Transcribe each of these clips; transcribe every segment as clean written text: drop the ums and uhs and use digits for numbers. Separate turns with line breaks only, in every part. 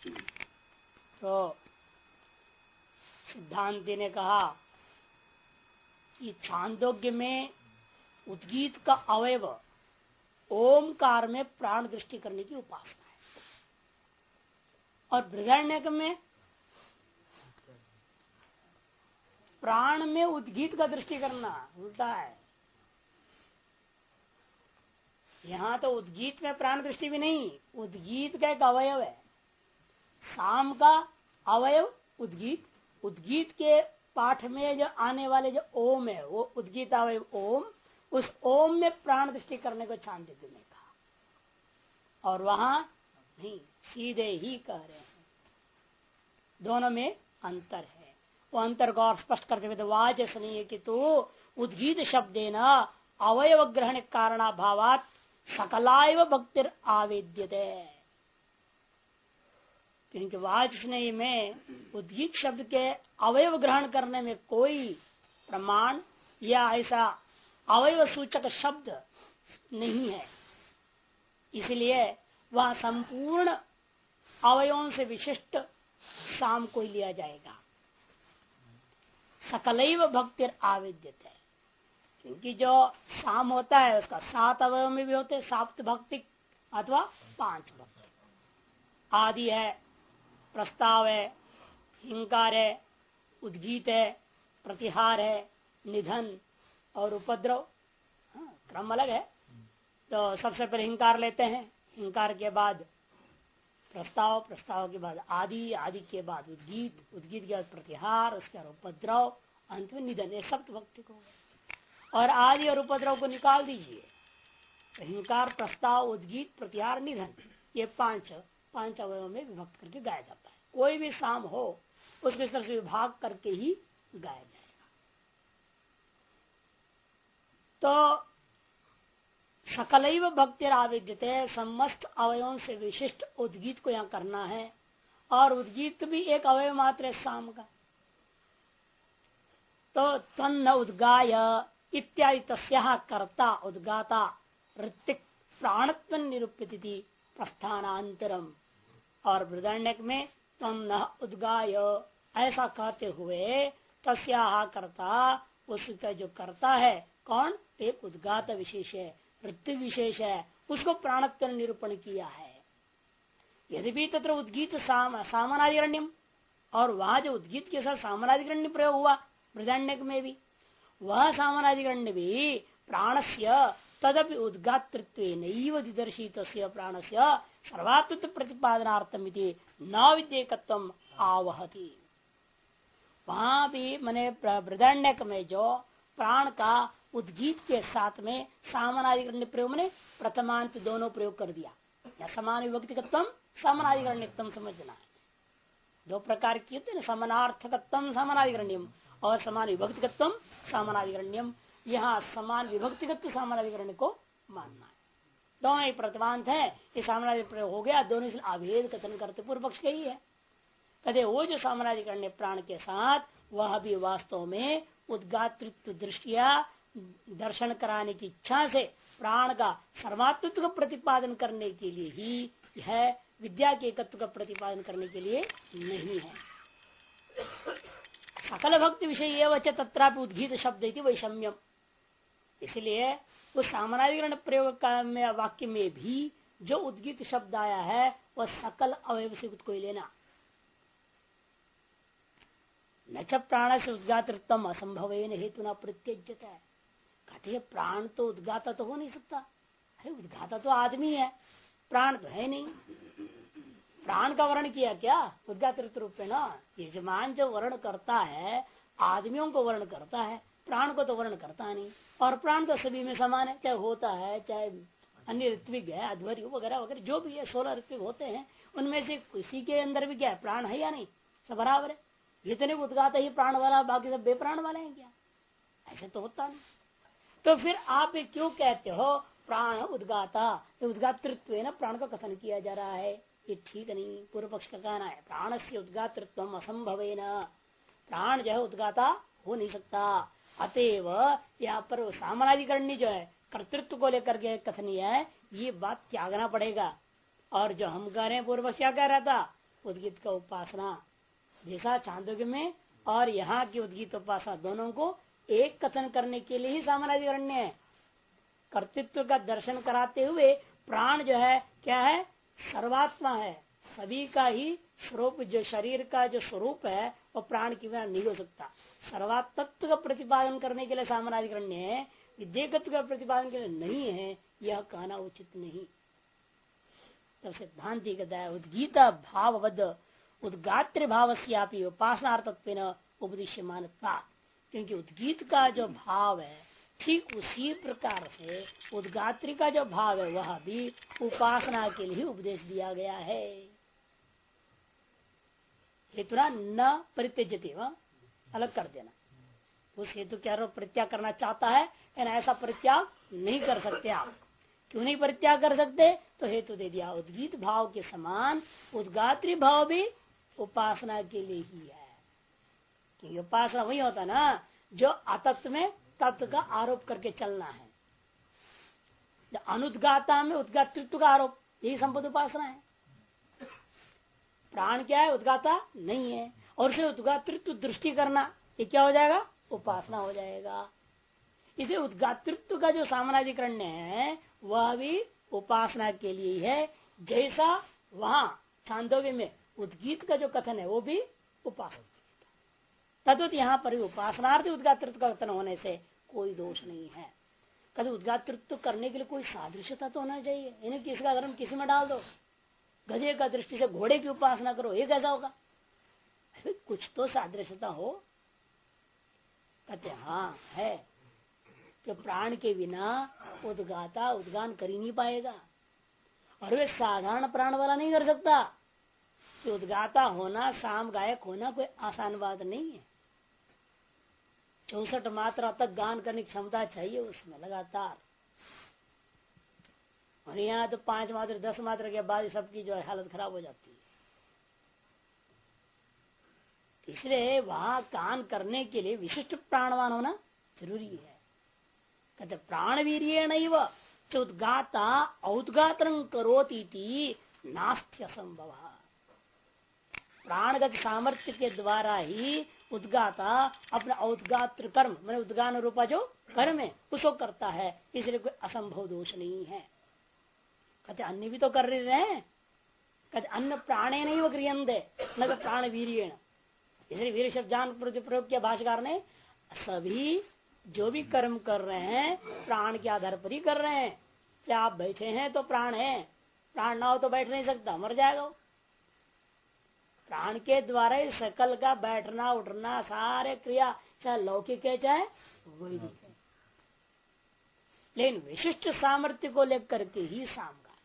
तो सिद्धांति ने कहा कि छांदोग्य में उद्गीत का अवयव ओमकार में प्राण दृष्टि करने की उपासना है, और बृहदारण्यक में प्राण में उद्गीत का दृष्टि करना उल्टा है। यहां तो उद्गीत में प्राण दृष्टि भी नहीं, उद्गीत का एक अवयव है। शाम का अवयव उद्गीत, उद्गीत के पाठ में जो आने वाले जो ओम है वो उद्गीत अवयव ओम, उस ओम में प्राण दृष्टि करने को छांदोग्य ने कहा, और वहां नहीं, सीधे ही कह रहे हैं। दोनों में अंतर है। वो अंतर को और स्पष्ट करते हुए वाचनीय कि तो उद्गीत शब्देन अवयव ग्रहण कारणाभावात सकलायव भक्तिर आवेद्यते, क्योंकि वाचनीय में उद्गीत शब्द के अवयव ग्रहण करने में कोई प्रमाण या ऐसा अवयव सूचक शब्द नहीं है, इसलिए वह संपूर्ण अवयवों से विशिष्ट शाम को लिया जाएगा। सकलैव भक्तिर आवेद्यते, क्योंकि जो शाम होता है उसका 7 अवयव में भी होते हैं, साप्त भक्तिक अथवा 5 भक्ति। आदि है, प्रस्ताव है, हिंकार है, उद्गीत है, प्रतिहार है, निधन और उपद्रव। क्रम अलग है। तो सबसे पहले हिंकार लेते हैं, हिंकार के बाद प्रस्ताव, प्रस्ताव के बाद आदि, आदि के बाद उद्गीत, उद्गीत के बाद प्रतिहार, उसके बाद उपद्रव, अंत में निधन। ये सप्त भक्ति को, और आदि और उपद्रव को निकाल दीजिए तो हिंकार, प्रस्ताव, उद्गीत, प्रतिहार, निधन, ये पांच अवयवों में विभक्त करके गाया जाता है। कोई भी शाम हो उसके तरह से विभाग करके ही गाया जाएगा। तो सकलैव भक्तिर आवेद्यते, समस्त अवयवों से विशिष्ट उद्गीत को यहाँ करना है, और उद्गीत भी एक अवयव मात्र है शाम का। तो तन्न उद्गाय इत्यादि तस्याः कर्ता उद्गाता ऋत्विक प्राणत्व निरूपित प्रस्थानांतरम, और बृहदारण्यक में तन्न उद्गाय ऐसा कहते हुए तस्याः कर्ता, उसका जो कर्ता है कौन, एक उद्गात विशेष है, ऋत्विक विशेष है, उसको प्राणत्व निरूपण किया है। यदि भी तत्र उद्गीत सामानाधिकरण्यम, और वहां जो उद्गीत के साथ सामानाधिकरण्य प्रयोग हुआ बृहदारण्यक में भी, वह सामानाधिकरण्य भी प्राणस्य तदपि उद्गातृत्वेनैव दिदर्शित प्राणस्य सर्वात्मत्व प्रतिपादनार्थम न विद्येकत्वम आवहति। वहां भी मैंने बृहदारण्यक में जो प्राण का उद्गीत के साथ में सामानाधिकरण्य प्रयोग में प्रथमांत दोनों प्रयोग कर दिया, या समान विभक्तिकत्व समानाधिकरण्यत्व समझना है। दो प्रकार की होते हैं, समानार्थकत्व समानाधिकरण्यम और समान विभक्तिकत्व समानाधिकरण्यम। यहाँ समान विभक्तिगत सामानाधिकरण को मानना है। दोनों ही प्रतिमांत है, ये सामानाधिकरण प्रयोग हो गया, दोनों से अभेद कथन करते पूर्व पक्ष के ही है। कहते वो जो सामानाधिकरण प्राण के साथ, वह भी वास्तव में उद्गातृत्व दृष्टिया दर्शन कराने की इच्छा से प्राण का सर्वात्मत्व का प्रतिपादन करने के लिए ही है, विद्या के एकत्व का प्रतिपादन करने के लिए नहीं है। सकल भक्ति विषय एवं तत्रापि उद्गीत शब्द वैषम्यम, इसलिए उस सामानाधिकरण प्रयोग में वाक्य में भी जो उद्गीत शब्द आया है वह सकल अवयव से को लेना। न च प्राण से उद्गातृत्व असंभव हेतु न प्रत्यज्यता है। कहते प्राण तो उद्गाता तो हो नहीं सकता, अरे उद्गाता तो आदमी है, प्राण तो है नहीं। प्राण का वर्ण किया क्या उद्गातृत्व रूप में ना, यजमान जो वर्ण करता है आदमियों को वर्ण करता है, प्राण को तो वर्ण करता नहीं। और प्राण तो सभी में समान है, चाहे होता है चाहे अन्य ऋत्विक है, अध्वर्यु वगैरह वगैरह जो भी है 16 ऋत्विक होते हैं, उनमें से किसी के अंदर भी क्या है प्राण है या नहीं, सब बराबर है। जितने उद्गाता ही प्राण वाला, बाकी सब बेप्राण वाले हैं क्या, ऐसे तो होता नहीं। तो फिर आप क्यों कहते हो प्राण उद्गाता, तो उद्गातृत्व न प्राण का कथन किया जा रहा है, ये ठीक नहीं। पूर्व पक्ष का कहना है प्राण से उद्गातृत्व असंभव न, प्राण जो है उद्गाता हो नहीं सकता। अतएव यहाँ पर सामानाधिकरणी जो है कर्तृत्व को लेकर के कथनीय है, ये बात त्यागना पड़ेगा। और जो हम कह रहे हैं पूर्व पक्ष क्या कह रहा था, उद्गीत का उपासना, जैसा छांदोग्य में और यहाँ की उद्गीत उपासना दोनों को एक कथन करने के लिए ही सामानाधिकरण्य है। कर्तृत्व का दर्शन कराते हुए प्राण जो है क्या है, सर्वात्मा है, सभी का ही स्वरूप, जो शरीर का जो स्वरूप है वो प्राण के बिना नहीं हो सकता। सर्वात्मत्व का प्रतिपादन करने के लिए सामानाधिकरण्य है, विधेयकत्व का प्रतिपादन के लिए नहीं है, यह कहना उचित नहीं। तो सिद्धांति कहता है उद्गीत भाववद उद्गात्र भाव से उपासनार्थत्व उपदेश मानता, क्योंकि उद्गीत का जो भाव है ठीक उसी प्रकार से उद्गात्री का जो भाव है वह भी उपासना के लिए उपदेश दिया गया है। हेतुना न परित्यजते, वह अलग कर देना, उस हेतु के आरोप परित्याग करना चाहता है, लेकिन ऐसा परित्याग नहीं कर सकते आप। क्यों नहीं परित्याग कर सकते? तो हेतु दे दिया, उद्गीत भाव के समान उद्गात्री भाव भी उपासना के लिए ही है। क्योंकि उपासना वही होता ना जो अतत्व में तत्व का आरोप करके चलना है। अनुद्गाता में उद्गातृत्व का आरोप, यही संबद्ध उपासना है। प्राण क्या है? उद्गाता नहीं है, और उसे उद्गातृत्व दृष्टि करना, ये क्या हो जाएगा? उपासना हो जाएगा। इसे उद्गातृत्व का जो सामानाधिकरण है वह भी उपासना के लिए है। जैसा वहां छांदोग्य में उद्गीत का जो कथन है वो भी उपासना, तद्वत यहाँ पर उपासनार्थ उद्गातृत्व का कथन होने से कोई दोष नहीं है। कभी उद्गातृत्व करने के लिए कोई सादृश्यता तो होना चाहिए, इन्हें किसका धर्म किसी में डाल दो, गधे का दृष्टि से घोड़े की उपासना करो, ये कैसा होगा? कुछ तो सादृश्यता हो। कहते हाँ है, कि प्राण के बिना उद्गाता उद्गान कर ही नहीं पाएगा, और वे साधारण प्राण वाला नहीं कर सकता। कि उद्गाता होना, साम गायक होना कोई आसान बात नहीं है। 64 मात्रा तक गान करने की क्षमता चाहिए उसमें लगातार, और यहाँ तो 5 मात्रा 10 मात्रा के बाद सबकी जो है हालत खराब हो जाती है। इसलिए वहां गान करने के लिए विशिष्ट प्राणवान होना जरूरी है। कहते प्राणवीर्येण उद्गाता औद्गात्रं करोति नास्ति असंभव। प्राणगत सामर्थ्य के द्वारा ही उद्गाता अपना औद्गात्र कर्म मैंने उद्गान रूपा जो कर्म है उसको करता है, इसलिए कोई असंभव दोष नहीं है। कहते अन्य भी तो कर रहे हैं, कहते अन्न प्राणे नहीं वो क्रियंदे न तो प्राण वीर्येण। इसलिए वीर शब्द जान प्रयोग किया भाष्यकार ने, सभी जो भी कर्म कर रहे हैं प्राण के आधार पर ही कर रहे हैं। चाहे आप बैठे हैं तो प्राण है, प्राण ना हो तो बैठ नहीं सकता, मर जाएगा। प्राण के द्वारा ही सकल का बैठना उठना सारे क्रिया, चाहे लौकिक है चाहे वैदिक है। लेकिन विशिष्ट सामर्थ्य को लेकर के ही सामगान,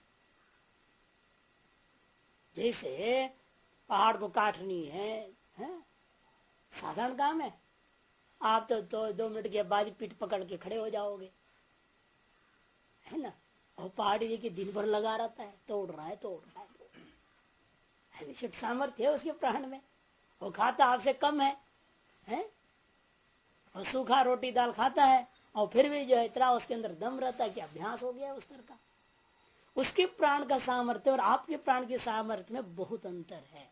जैसे पहाड़ को काटनी है? साधारण काम है, आप तो 2 मिनट के बाद पीठ पकड़ के खड़े हो जाओगे, है ना। और पहाड़ी लेके दिन भर लगा रहता है, तोड़ रहा है विशिष्ट सामर्थ्य है उसके प्राण में। वो खाता आपसे कम है? और सूखा रोटी दाल खाता है, और फिर भी जो है इतना उसके अंदर दम रहता है कि अभ्यास हो गया उस तरह का। उसके प्राण का सामर्थ्य और आपके प्राण के सामर्थ्य में बहुत अंतर है।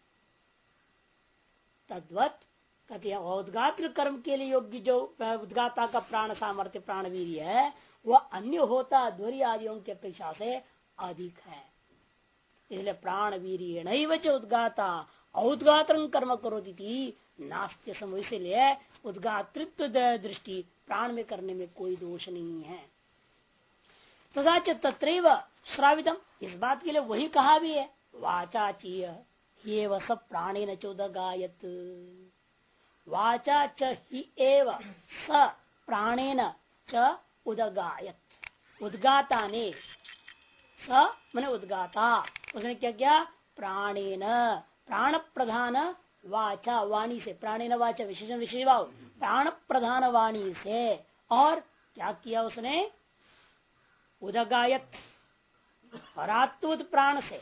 तद्वत कहते हैं उद्गात्र कर्म के लिए योग्य जो उद्गाता का प्राण सामर्थ्य प्राण वीर्य है वह अन्य होता ध्वरि आदियों की अपेक्षा से अधिक है। इसलिए प्राण वीर्य नहीं च उद्गाता औद्गात्र कर्म करोति नास्त्य समय, इसलिए उद्गातृत्व दृष्टि प्राण में करने में कोई दोष नहीं है। तथा तत्रैव श्रावितम, इस बात के लिए वही कहा भी है, वाचा चीय ये वह प्राणेन चोदगायत, वाचा च ही एव स प्राणेन च उदगायत। उद्गाता ने, स माने उद्गाता, उसने क्या किया? प्राणेन, प्राण प्रधान वाचा, वाणी से, प्राणेन वाचा विशेषण विशेष भाव, प्राण प्रधान वाणी से, और क्या किया उसने? उदगायत, परात्वत प्राण से।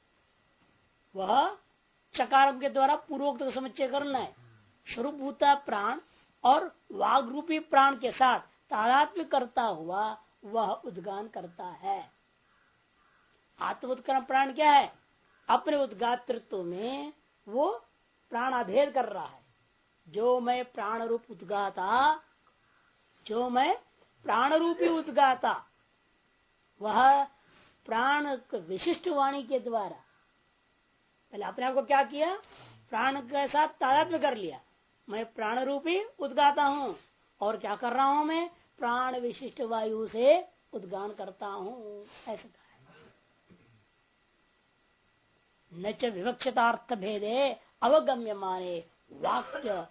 वह चकार के द्वारा पूर्वोक्त को समुच्चय करना है। स्वरूपभूता प्राण और वाग रूपी प्राण के साथ तादात्म्य करता हुआ वह उद्गान करता है। आत्मोत्करण प्राण क्या है? अपने उद्गातृत्व में वो प्राणाभेद कर रहा है। जो मैं प्राण रूप उद्गाता, जो मैं प्राण रूपी उद्गाता, वह प्राण विशिष्ट वाणी के द्वारा पहले अपने आप को क्या किया, प्राण के साथ तादात्म्य कर लिया। मैं प्राण रूपी उद्गाता हूं और क्या कर रहा हूं, मैं प्राण विशिष्ट वायु से उद्गान करता हूं, ऐसा कहा। न च विवक्षितार्थ भेदे अवगम्य माने वाक्य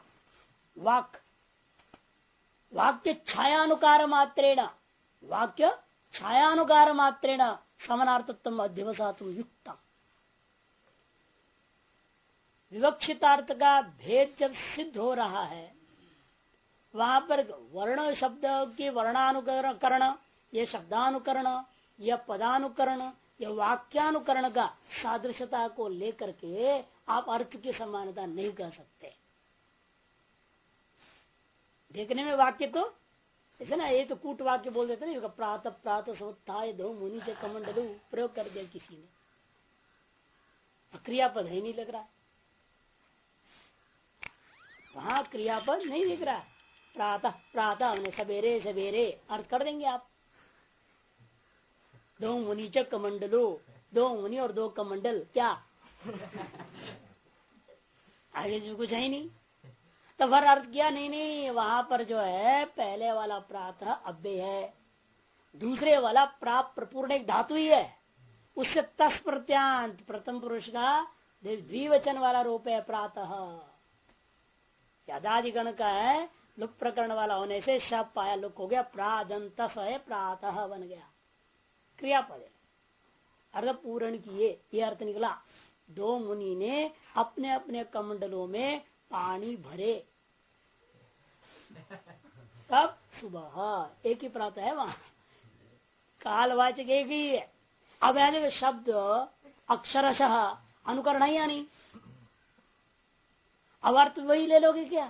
वाक्य छायानुकार मात्रेण, वाक्य छायानुकार मात्रेण समानार्थत्व अध्यवसातुम युक्तम। विवक्षितार्थ का भेद जब सिद्ध हो रहा है, वहां पर वर्ण शब्द की वर्णानुकरण, ये शब्दानुकरण, यह पदानुकरण, यह वाक्यानुकरण का सादृश्यता को लेकर के आप अर्थ की समानता नहीं कर सकते। देखने में वाक्य तो ऐसे ना, ये तो कूट वाक्य बोल देते ना, प्रातः प्रातः सोत्थाय दो मुनि से कमंडलू प्रयोग कर दिया किसी ने, क्रियापद है नहीं लग रहा, वहां क्रियापद नहीं दिख रहा। प्रातः प्रातः हमने सवेरे सवेरे अर्थ कर देंगे आप। दो मुनि च कमंडलो, दो मुनि और दो कमंडल, क्या आगे जो कुछ है नहीं, तो फिर अर्थ किया नहीं, वहां पर जो है पहले वाला प्रातः अव्यय है, दूसरे वाला प्राप प्रपूर्ण एक धातु ही है, उससे तस प्रत्यांत प्रथम पुरुष का द्विवचन वाला रूप है प्रातः। यदादिगण का है, लुक प्रकरण वाला होने से शब पाया लुक हो गया, प्रादंत है प्रातः बन गया, क्रियापद अर्थ पूर्ण किए, ये अर्थ निकला। दो मुनि ने अपने अपने कमंडलों में पानी भरे, तब सुबह, एक ही प्रातः है वहां, कालवाचक एक ही है। अब यदि शब्द अक्षरशः अनुकरण है या नहीं, अब अर्थ वही ले लोगे क्या?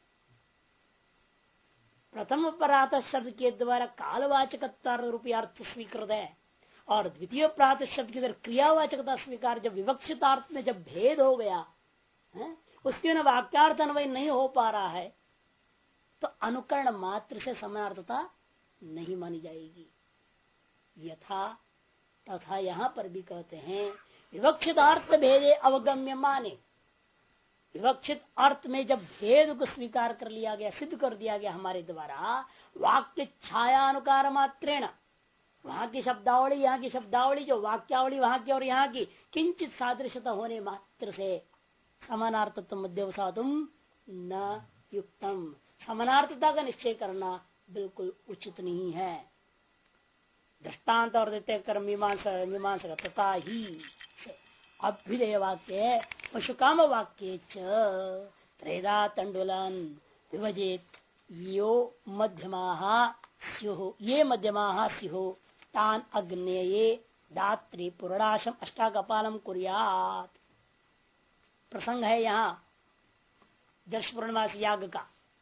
प्रथम प्रातः शब्द के द्वारा कालवाचकता रूपी अर्थ स्वीकृत है और द्वितीय प्रातः शब्द के द्वारा क्रियावाचकता स्वीकार। जब विवक्षित अर्थ में जब भेद हो गया है, उसके बिना वाक्यार्थ अन्वय नहीं हो पा रहा है, तो अनुकरण मात्र से समानार्थता नहीं मानी जाएगी। यथा तथा यहां पर भी कहते हैं विवक्षित अर्थ भेदे अवगम्य माने, विवक्षित अर्थ में जब भेद को स्वीकार कर लिया गया, सिद्ध कर दिया गया हमारे द्वारा, वाक्य छायानुकार मात्रेण, वहां की शब्दावली यहाँ की शब्दावली, जो वाक्यावली वहां की और यहाँ की किंचित सादृश्यता होने मात्र से समानार्थत्व मध्यवसातुम न युक्तम, समानार्थता का निश्चय करना बिल्कुल उचित नहीं है। दृष्टांत और देते कर्म मीमांसा तथा ही अभ्युदय वाक्य पशुकाम वाक्य त्रेधा तंडुलन विभजित यो मध्यमा स्युः, ये मध्यमा स्युः तान अग्नेये दात्री पूर्णाशम अष्टाकपालम कुर्यात्। प्रसंग है यहाँ दर्श पूर्णमास याग का,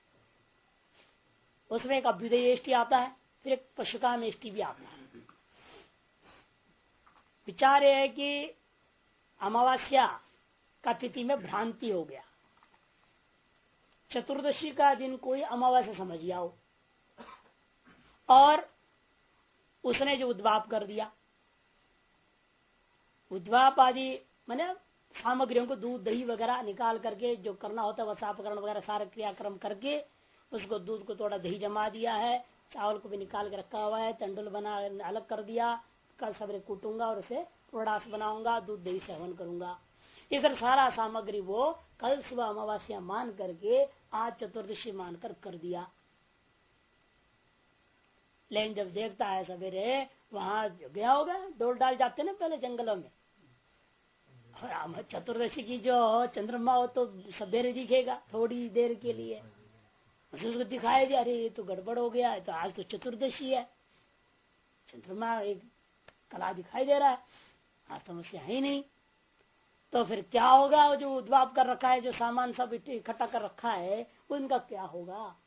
उसमें एक अभ्युदय इष्टि आता है, फिर एक पशुकाम इष्टि भी आता है। विचार यह है कि अमावस्या का तिथि में भ्रांति हो गया, चतुर्दशी का दिन कोई अमावस्या समझ जाओ और उसने जो उद्वाप कर दिया, उद्वाप आदि मैंने सामग्रियों को दूध दही वगैरह निकाल करके जो करना होता है वसापकरण वगैरह सारा क्रियाक्रम करके उसको दूध को थोड़ा दही जमा दिया है, चावल को भी निकाल के रखा हुआ है, तंडुल बना अलग कर दिया, कल सवेरे कूटूंगा और उसे प्रोडास बनाऊंगा, दूध दही सेवन करूंगा। इधर सारा सामग्री वो कल सुबह अमावस्या मान करके आज चतुर्दशी मानकर कर दिया। लेकिन जब देखता है सवेरे वहां गया होगा, डोल डाल जाते ना पहले जंगलों में, और चतुर्दशी की जो चंद्रमा हो तो सवेरे दिखेगा थोड़ी देर के लिए, उसको दिखाया भी अरे ये तो गड़बड़ हो गया है, तो आज तो चतुर्दशी है, चंद्रमा एक कला दिखाई दे रहा है, आज समस्या है ही नहीं। तो फिर क्या होगा, जो उद्वाप कर रखा है, जो सामान सब इकट्ठा कर रखा है, उनका क्या होगा?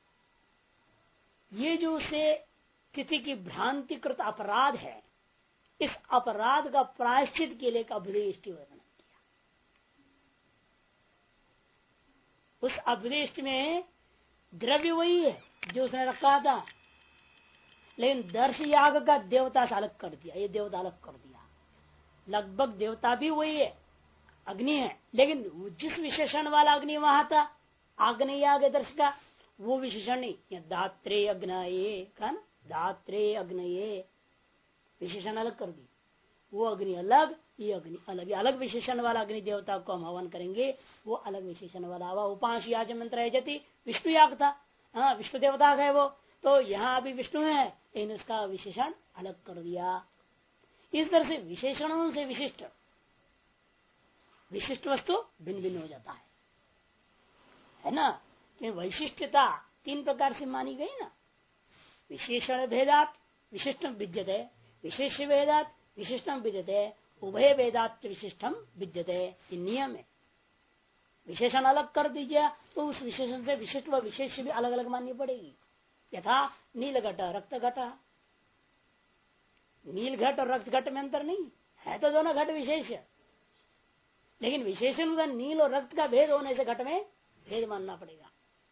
ये जो उसे तिथि की भ्रांतिकृत अपराध है, इस अपराध का प्रायश्चित के लिए अभ्युदयष्टि वर्णन किया। उस अभ्युदयष्टि में द्रव्य वही है जो उसने रखा था, लेकिन दर्श याग का देवता से अलग कर दिया, ये देवता अलग कर दिया। लगभग देवता भी वही है, अग्नि है, लेकिन जिस विशेषण वाला अग्नि वहां था आग्नेय याग दर्श का, वो विशेषण नहीं। दात्रे अग्नये का ना, दात्रे अग्नये विशेषण अलग कर दी। वो अग्नि अलग, ये अग्नि अलग, अलग विशेषण वाला अग्नि देवता को हम हवन करेंगे, वो अलग विशेषण वाला हुआ। उपांश याज मंत्र है जति विष्णु याग था, हाँ विष्णु देवता है वो, तो यहाँ अभी विष्णु है, लेकिन उसका विशेषण अलग कर दिया। इस तरह से विशेषणों से विशिष्ट विशिष्ट वस्तु भिन्न भिन्न हो जाता है ना। कि वैशिष्टता तीन प्रकार से मानी गई ना, विशेषण भेदात विशिष्टम विद्यते, विशेष भेदात विशिष्टम विद्यते, उभय भेदात विशिष्टम विद्यते। नियम है, विशेषण अलग कर दीजिए तो उस विशेषण से विशिष्ट व विशेष भी अलग अलग माननी पड़ेगी। यथा नील घट रक्त घट, नील घट और रक्त घट में अंतर नहीं है, तो दोनों घट विशेष है, लेकिन विशेषण का नील और रक्त का भेद होने से घट में भेद मानना पड़ेगा।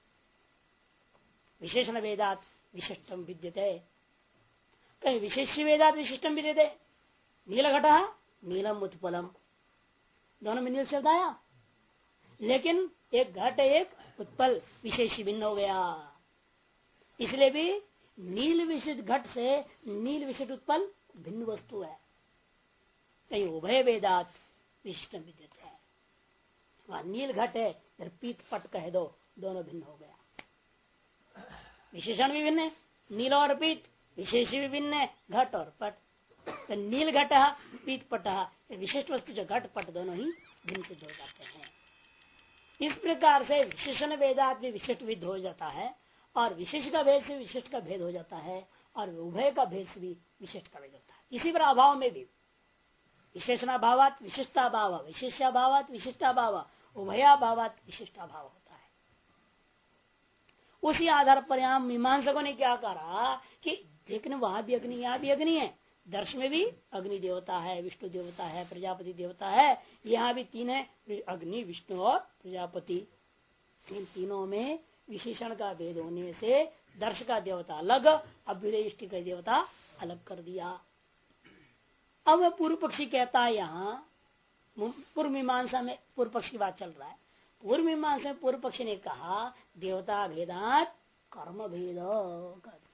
विशेषण वेदात विशिष्टम विद्यते, कहीं विशेष वेदात विशिष्टम विद्यते। नील घट नीलम उत्पलम, दोनों में नील शब्द आया, लेकिन एक घट एक उत्पल विशेष भिन्न हो गया। इसलिए भी नील विशिष्ट घट से नील विशिष्ट उत्पल भिन्न वस्तु है। कहीं उभय वेदात विशिष्ट विद्यते है, वहां नील घट है, फिर पीत पट कह दो, दोनों भिन्न हो गया। विशेषण भी भिन्न है, नील और पीत, विशेष भी भिन्न है, घट और पट। तो नील घट पीत पट, विशिष्ट वस्तु जो घट पट दोनों ही भिन्न सिद्ध हो जाते हैं। इस प्रकार से विशेषण वेदात भी विशिष्ट विद हो जाता है, और विशेष का भेद से विशिष्ट का भेद हो जाता है, और उभय का भेद से भी विशिष्ट का भेद होता है। इसी पर अभाव में भी विशेषणाभावात विशिष्टाभाव, विशेषाभावात विशिष्टाभाव, उभयाभावात विशिष्टाभाव होता है। उसी आधार पर यहां मीमांसकों ने क्या कहा कि लेकिन वहां भी अग्नि, यहाँ भी अग्नि है, दर्श में भी अग्नि देवता है, विष्णु देवता है, प्रजापति देवता है, यहाँ भी तीन है, अग्नि विष्णु और प्रजापति। इन तीनों में विशेषण का भेद होने से दर्श का देवता अलग, अभ्युदयष्टि का देवता अलग कर दिया। अब पूर्व पक्षी कहता है, यहाँ पूर्व मीमांसा में पूर्व पक्ष की बात चल रहा है। पूर्व मीमांसा में पूर्व पक्षी ने कहा देवता भेदात कर्म भेद कर दिया।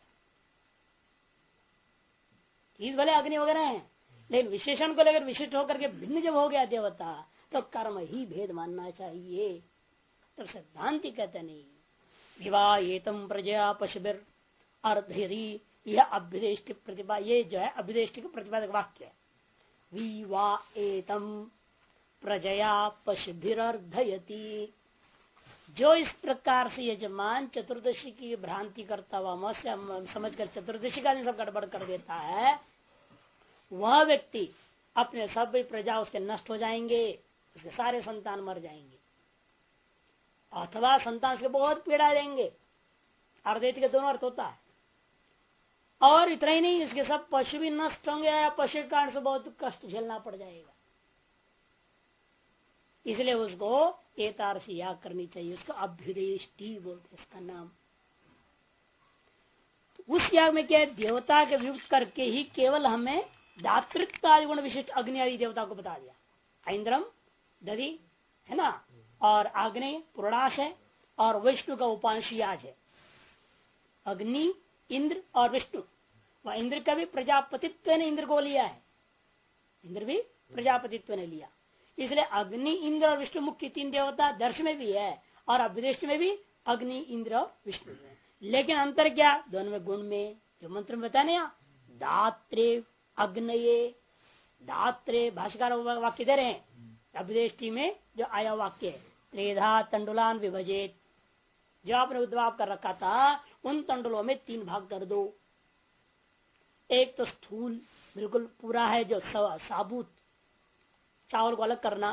चीज भले अग्नि वगैरह है, लेकिन विशेषण को लेकर विशिष्ट होकर के भिन्न जब हो गया देवता, तो कर्म ही भेद मानना चाहिए। तो सिद्धांति कहते नहीं, विवाहेतम प्रजया पशुभिर अर्थ, यदि यह अभ्युदयष्टि प्रतिभा, ये जो है अभ्युदयष्टि का प्रतिपादक वाक्य है, विवाहेतम प्रजया पशुभिरर्धयति। जो इस प्रकार से यजमान चतुर्दशी की भ्रांति करता हुआ समझकर चतुर्दशी का सब गड़बड़ कर देता है, वह व्यक्ति अपने सब प्रजा उसके नष्ट हो जाएंगे, उसके सारे संतान मर जाएंगे, अथवा संतान से बहुत पीड़ा देंगे। अर्धेति के दोनों अर्थ होता है। और इतना ही नहीं, इसके सब पशु भी नष्ट होंगे, या पशु के कारण से बहुत कष्ट झेलना पड़ जाएगा। इसलिए उसको एतारसी याग करनी चाहिए, उसको अभ्युदयष्टि बोलते इसका नाम। तो उस याग में क्या है, देवता के वियुक्त करके ही केवल हमें दातृत्व आदि गुण विशिष्ट अग्नि आदि देवता को बता दिया। इंद्रम दधि है ना, और आग्नेय पूर्णाश है, और विष्णु का उपांश याज है। अग्नि, इंद्र और विष्णु, वह इंद्र का भी प्रजापतित्व ने इंद्र को लिया है, इंद्र भी प्रजापतित्व ने लिया। इसलिए अग्नि, इंद्र और विष्णु मुख्य तीन देवता दर्श में भी है, और अभ्युदयष्टि में भी अग्नि, इंद्र और विष्णु है। लेकिन अंतर क्या, दोनों में गुण में, जो मंत्र में बताने दात्रे अग्नये, दात्रे भाष्यकार वाक्य दे रहे हैं, अभ्युदयष्टि में जो आया वाक्य है, त्रेधा तंडुलान विभजेत, जो आपने उद्भाव कर रखा था उन तंडुलों में तीन भाग कर दो। एक तो स्थूल बिल्कुल पूरा है, जो साबुत चावल को अलग करना,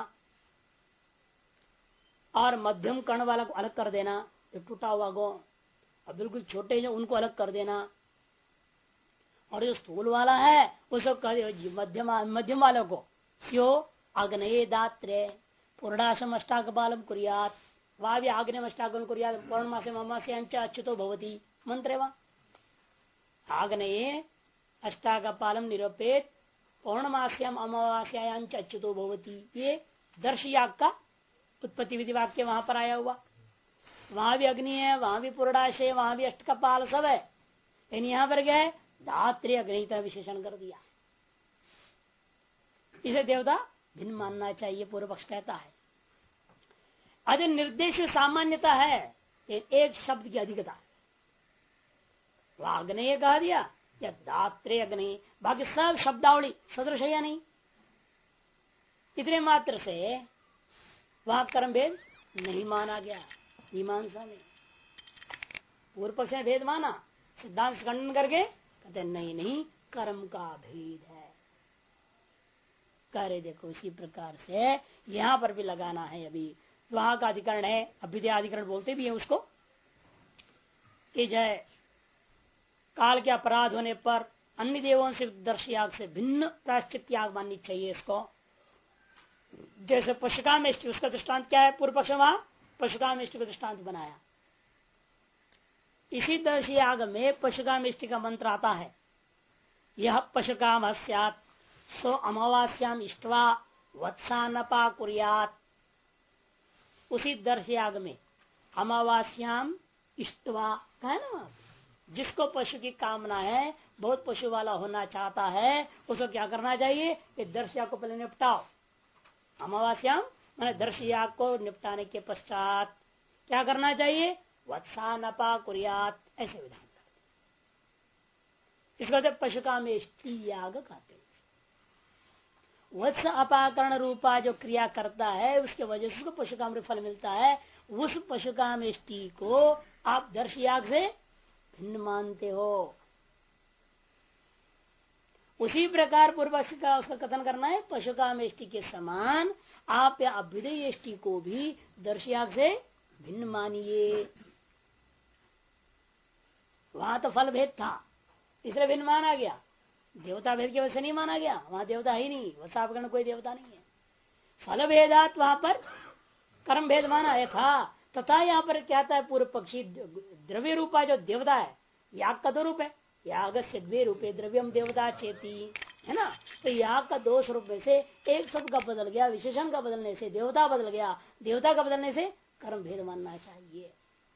और मध्यम कर्ण वाला को अलग कर देना, जो टूटा हुआ गो, और बिल्कुल छोटे जो उनको अलग कर देना, और जो स्थूल वाला है उसको मध्यम मध्यम वालों को स्यो अग्नये दात्रे पूर्णाशम अष्टाकपालम कुरियात, वहां भी आग्नेय अष्टाकपालम कुरियात पौर्णमासे अमावास्या अंच अच्युतो भवती मंत्र है वहां। आग्नेये अष्टाकपालम निरपेत पौर्णमास्याम अमावास्यायांच अच्युतो भवती, ये दर्श याग का उत्पत्ति विधि वाक्य वहां पर आया हुआ। वहां भी अग्नि है, वहां भी पूर्णाश है, वहां भी अष्टकपाल सब है, लेकिन यहां पर क्या है धात्री अग्नि का विशेषण कर दिया। इसे देवता भिन्न मानना चाहिए पूर्व पक्ष कहता है। अगर निर्देश सामान्यता है, एक शब्द की अधिकता है, वह अग्नि कहा दिया या दात्रे अग्नि, बाकी सब शब्दावली सदृश है या नहीं, इतने मात्र से वह कर्म भेद नहीं माना गया मीमांसा में। पूर्व पक्ष ने भेद माना, सिद्धांत खंडन करके कहते नहीं नहीं कर्म का भेद है। करे देखो इसी प्रकार से यहां पर भी लगाना है। अभी वहां का अधिकरण है, अभ्युदय अधिकरण बोलते भी है उसको, कि जय काल के अपराध होने पर अन्य देवों से दर्श याग से भिन्न प्रायश्चित याग माननी चाहिए इसको। जैसे पशुकामेष्टि, उसका दृष्टांत क्या है पूर्व पक्ष में, वहां पशुकामेष्टि को दृष्टांत बनाया। इसी दर्श याग में पशुकामेष्टि का मंत्र आता है, यह पशुकाम स्यात् सो अमावास्याम इष्ट्वा वत्सानपा कुर्यात्। उसी दर्श याग में अमावास्याम इष्ट्वा का है ना, जिसको पशु की कामना है, बहुत पशु वाला होना चाहता है, उसको क्या करना चाहिए, कि दर्श याग को पहले निपटाओ। अमावास्याम मैंने दर्श याग को निपटाने के पश्चात क्या करना चाहिए, वत्सानपा कुर्यात्, ऐसे विधान करते। इसको पशुकामेष्टि याग कहते हैं। वत्स अपाकरण रूपा जो क्रिया करता है उसके वजह से उसको पशुकाम फल मिलता है। उस पशुकामेष्टि को आप दर्श याग से भिन्न मानते हो। उसी प्रकार पूर्वश का उसका कथन करना है, पशुकामेष्टि के समान आप या अभ्युदयेष्टि को भी दर्श याग से भिन्न मानिए। वहां तो फल भेद था इसलिए भिन्न माना गया, देवता भेद की वजह से नहीं माना गया, वहां देवता ही नहीं, वसापकरण कोई देवता नहीं है। फल भेदात वहां पर कर्म भेद माना है था, तथा यहाँ पर क्या था पूर्व पक्षी, द्रव्य रूपा जो देवता है, याग का दो रूप है, याग से द्वे रूपे द्रव्यम देवता चेती, है ना। तो याग का दो स्वरूप में से एक शब्द का बदल गया, विशेषण का बदलने से देवता बदल गया, देवता का बदलने से कर्म भेद मानना चाहिए।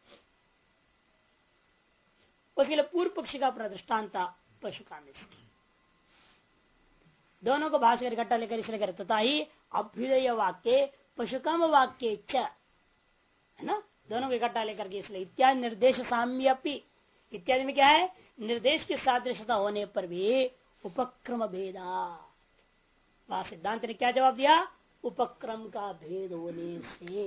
उसके लिए पूर्व पक्षी का प्रतिष्ठानता पशुकामेष्टि, दोनों को भाषा इकट्ठा लेकर इसलिए करे, तथा ही अभ्युदय वाक्य पशुकाम वाक्य च, है ना, दोनों को इकट्ठा लेकर के इसलिए इत्यादि निर्देश साम्यपि, इत्यादि में क्या है, निर्देश की सादृश्यता होने पर भी उपक्रम भेदा। वह सिद्धांत ने क्या जवाब दिया, उपक्रम का भेद होने से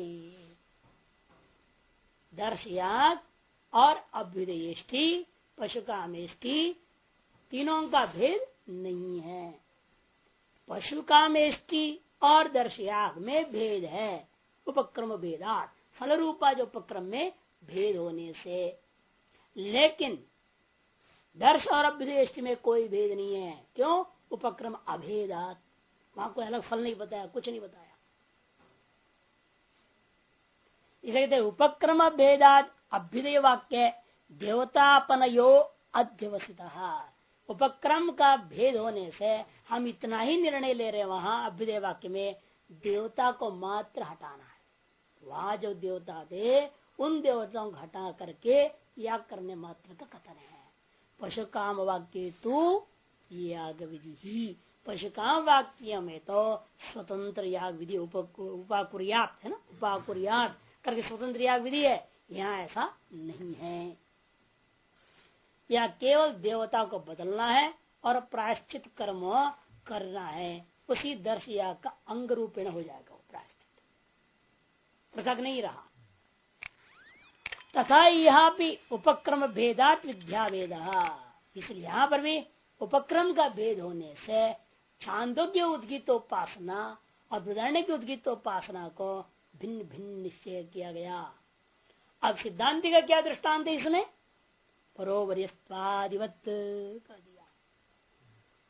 दर्श याग और अभ्युदयेष्टि पशुकामेष्टि तीनों का भेद नहीं है। पशुकामेष्टि और दर्श याग में भेद है, उपक्रम भेदात, फल रूपा जो उपक्रम में भेद होने से। लेकिन दर्श और अभ्युदयेष्टि में कोई भेद नहीं है, क्यों, उपक्रम अभेदात, वहां कोई अलग फल नहीं बताया, कुछ नहीं बताया। इसलिए उपक्रम भेदात अभ्युदय वाक्य देवतापनयो अध्यवसित। उपक्रम का भेद होने से हम इतना ही निर्णय ले रहे हैं वहां अभ्युदय वाक्य में, देवता को मात्र हटाना है। वहां जो देवता थे उन देवताओं को हटा करके याग करने मात्र का कथन है। पशुकाम वाक्य तो याग विधि ही, पशुकाम वाक्य में तो स्वतंत्र याग विधि उपाकुर्यात है ना, उपाकुर्यात करके स्वतंत्र याग विधि है, यहाँ ऐसा नहीं है। या केवल देवता को बदलना है और प्रायश्चित कर्म करना है, उसी दर्श याग का अंग रूपेण हो जाएगा वो प्रायश्चित, पृथक नहीं रहा। तथा यहाँ भी उपक्रम भेदात विद्या भेद, इसलिए यहाँ पर भी उपक्रम का भेद होने से छांदोग्य उद्गीतोपासना और बृहदारण्य की उद्गीतोपासना को भिन्न भिन्न निश्चय किया गया। अब सिद्धांति का क्या दृष्टांत है इसमें, परोवरियत्वादिवत कर दिया।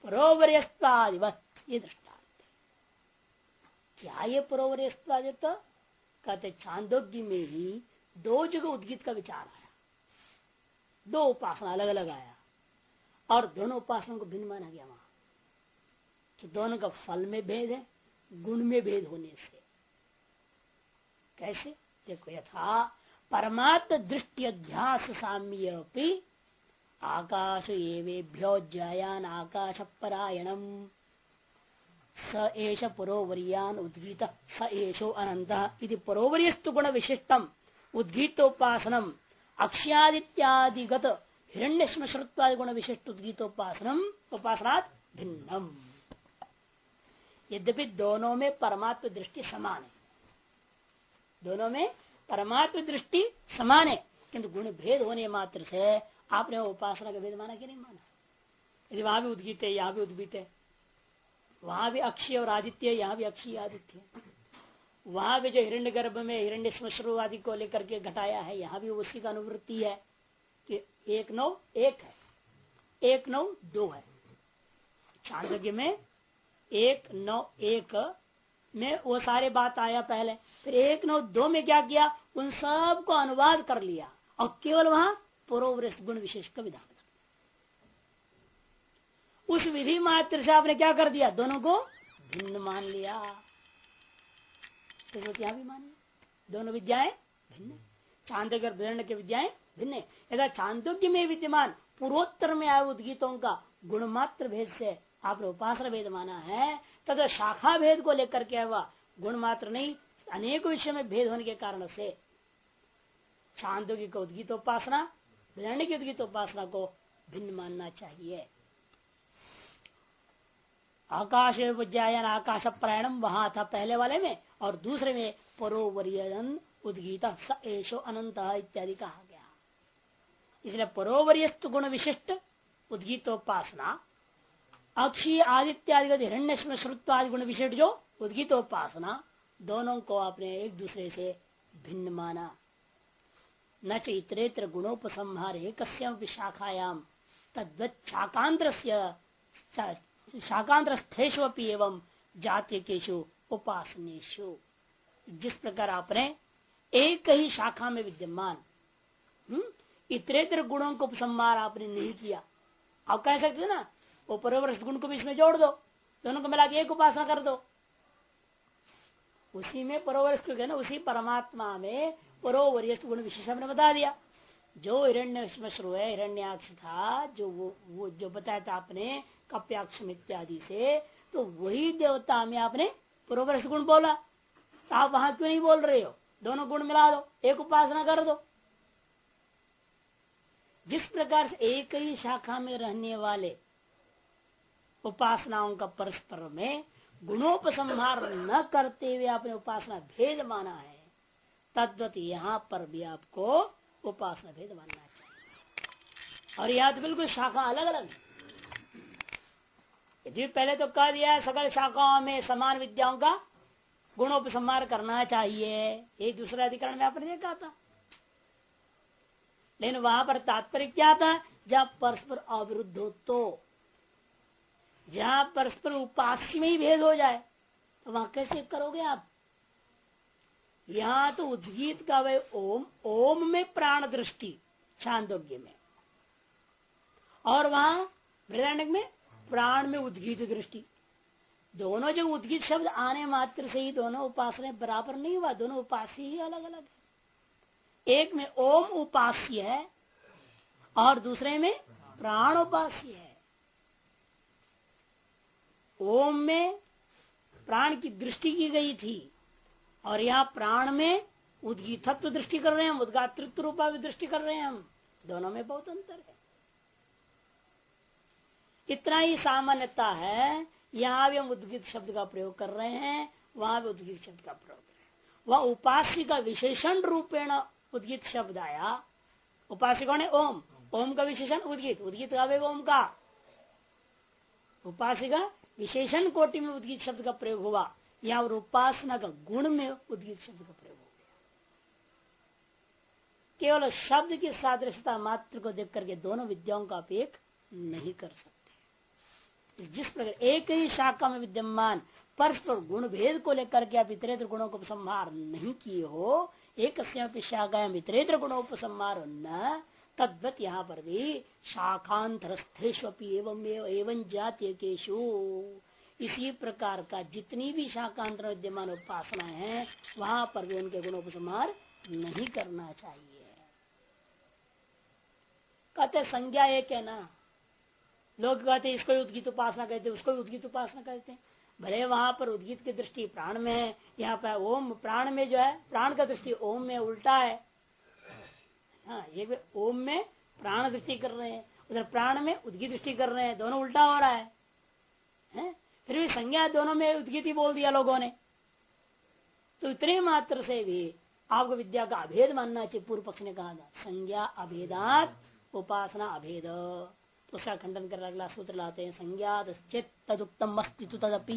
परोवर्यस्तादिवत ये दृष्टांत। क्या ये परोवर्यस्तादि? तो कहते छांदोग्य में ही दो जगह उद्गीत का विचार आया, दो उपासना अलग अलग आया और दोनों उपासना को भिन्न माना गया वहां कि दोनों का फल में भेद है, गुण में भेद होने से। कैसे? देखो, यथा परमात्म दृष्टि अध्यास साम्य आकाश एवेभ्यो ज्यायान आकाश परायणम स एष परोवर्यान उद्गीत स एषो अनंत इति परोवर्यस्तु गुण विशिष्टम उद्गीतोपासनम अक्षयादित्यादिगत हिरण्यश्म श्रुत्वादि गुण विशिष्ट उद्गीतोपासनम उपासनात् भिन्नम। यद्यपि दोनों में परमात्म दृष्टि समान है, दोनों में परमात्म दृष्टि समान है, किंतु गुण भेद होने मात्र से आपने उपासना का भेद माना कि नहीं माना? यदि वहां भी उद्गीत है, यहाँ भी उद्गीत है, वहां भी अक्षय और आदित्य, यहाँ भी अक्षय आदित्य, वहां भी जो हिरण्य गर्भ में हिरण्य श्मश्रु आदि को लेकर के घटाया है, यहाँ भी उसी का अनुवृत्ति है कि 1-9 1 है, 1-9 2 है। छांदोग्य में 1-9 1 में वो सारे बात आया पहले, फिर 1-9 2 में क्या किया? उन सब को अनुवाद कर लिया और केवल वहां परोवृष्ट गुण विशेष का विधान कर दिया। उस विधि मात्र से आपने क्या कर दिया? दोनों को भिन्न मान लिया। तो क्या भी मान लिया? दोनों विद्याएं भिन्न, छांदोग्य और बृहदारण्यक की विद्याएं भिन्न। यदा छांदोग्य में विद्यमान पूर्वोत्तर में आए उद्गीतों का गुण मात्र भेद से आपने उपासना भेद माना है, तथा शाखा भेद को लेकर के हुआ गुण मात्र नहीं, अनेक विषय में भेद होने के कारण से छांदोग्य को उद्गीतोपासना, बृहदारण्यक की उद्गीतोपासना को भिन्न मानना चाहिए। आकाश विज्ञायन आकाश प्रायणम वहां था पहले वाले में, और दूसरे में परोवर्यन उद्गीत स एषो अनंत इत्यादि कहा गया। इसलिए परोवर्यस्त गुण विशिष्ट उद्गीतोपासना, अक्षय आदित्यादि हिरण्य श्रुत्वादि गुण विशिष्ट जो उद्गीतोपासना, दोनों को आपने एक दूसरे से भिन्न माना। न च इतरेत्र गुणोपसंहार एकस्यापि शाखायाम तद्वत् शाकांतरस्थेषु एवं जातीयकेषु उपासनेषु। जिस प्रकार आपने एक ही शाखा में विद्यमान इतरेतर गुणों को उपसंहार आपने नहीं किया, आप कह सकते ना वो परोवृष्ट गुण को भी इसमें जोड़ दो, दोनों को मिला के एक उपासना कर दो। उसी में परोवृष्ट ना, उसी परमात्मा में परोवरिष्ठ गुण विशेष हमने बता दिया। जो हिरण्य श्मश्रु है, हिरण्याक्ष था, जो वो जो बताया था आपने कप्याक्ष इत्यादि से, तो वही देवता में आपने परोवरिष्ठ गुण बोला। तो आप वहां क्यों नहीं बोल रहे हो? दोनों गुण मिला दो, एक उपासना कर दो। जिस प्रकार से एक ही शाखा में रहने वाले उपासनाओं का परस्पर में गुणोपसंहार न करते हुए आपने उपासना भेद माना है, तद्वत यहाँ पर भी आपको उपासना भेद मानना चाहिए। और यहाँ तो बिल्कुल शाखा अलग अलग है। यदि पहले तो कह दिया सकल शाखाओं में समान विद्याओं का गुणोपसंहार करना चाहिए, ये दूसरे अधिकरण में आपने देखा था। लेकिन वहां पर तात्पर्य क्या था? जब परस्पर अविरुद्ध हो, तो जहां परस्पर उपास्य में ही भेद हो जाए तो वहां कैसे करोगे आप? यहाँ तो उद्गीत का वे ओम, ओम में प्राण दृष्टि छांदोग्य में, और वहां बृहदारण्यक में प्राण में उद्गीत दृष्टि। दोनों जब उद्गीत शब्द आने मात्र से ही दोनों उपासना बराबर नहीं हुआ, दोनों उपास्य ही अलग अलग है। एक में ओम उपास्य है और दूसरे में प्राण उपास्य है। ओम में प्राण की दृष्टि की गई थी और यहाँ प्राण में उद्गीतत्व दृष्टि कर रहे हैं, उद्गातृत्व रूपा भी दृष्टि कर रहे हैं हम। दोनों में बहुत अंतर है। इतना ही सामान्यता है। यहाँ भी हम उद्गीत शब्द का प्रयोग कर रहे हैं, वहां भी उद्गीत शब्द का प्रयोग कर रहे हैं। वह उपास्य का विशेषण रूपेण उद्गीत शब्द आया। उपास्य कौन है? ओम। ओम का विशेषण उद्गीत, उद्गीत का वे ओम का। उपास्य का विशेषण कोटि में उद्गीत शब्द का प्रयोग हुआ, या और उपासना का गुण में उद्गीत शब्द का प्रयोग हो गया। केवल शब्द की सादृश्यता मात्र को देख करके दोनों विद्याओं का आप एक नहीं कर सकते। जिस प्रकार एक ही शाखा में विद्यमान परस्पर गुण भेद को लेकर के आप इतरेतर गुणों को उपसंहार नहीं किए हो, एक शाखा में इतरेतर गुणों उपसंहार न तद्वत यहाँ पर भी शाखांतरस्थेष्वपि एवं जातीय केशु, इसी प्रकार का जितनी भी शाखांतर विद्यमान उपासना है वहां पर भी उनके गुणोपसंहार नहीं करना चाहिए। कहते संज्ञा एक है ना, लोग कहते इसको उद्गीत उपासना कहते, उसको उद्गीत उपासना कहते हैं। भले वहां पर उद्गीत की दृष्टि प्राण में है, यहाँ पर ओम प्राण में जो है प्राण का दृष्टि ओम में उल्टा है। हाँ, ये ओम में प्राण दृष्टि कर रहे हैं, उधर प्राण में उद्गीत दृष्टि कर रहे हैं, दोनों उल्टा हो रहा है? फिर भी संज्ञा दोनों में उद्गीत ही बोल दिया लोगों ने। तो इतने मात्र से भी आपको विद्या का अभेद मानना चाहिए। पूर्व पक्ष ने कहा था संज्ञा अभेदात उपासना अभेद, तो उसका खंडन कर अगला सूत्र लाते हैं संज्ञा चेत तदुक्तम अस्तित्व तदपि।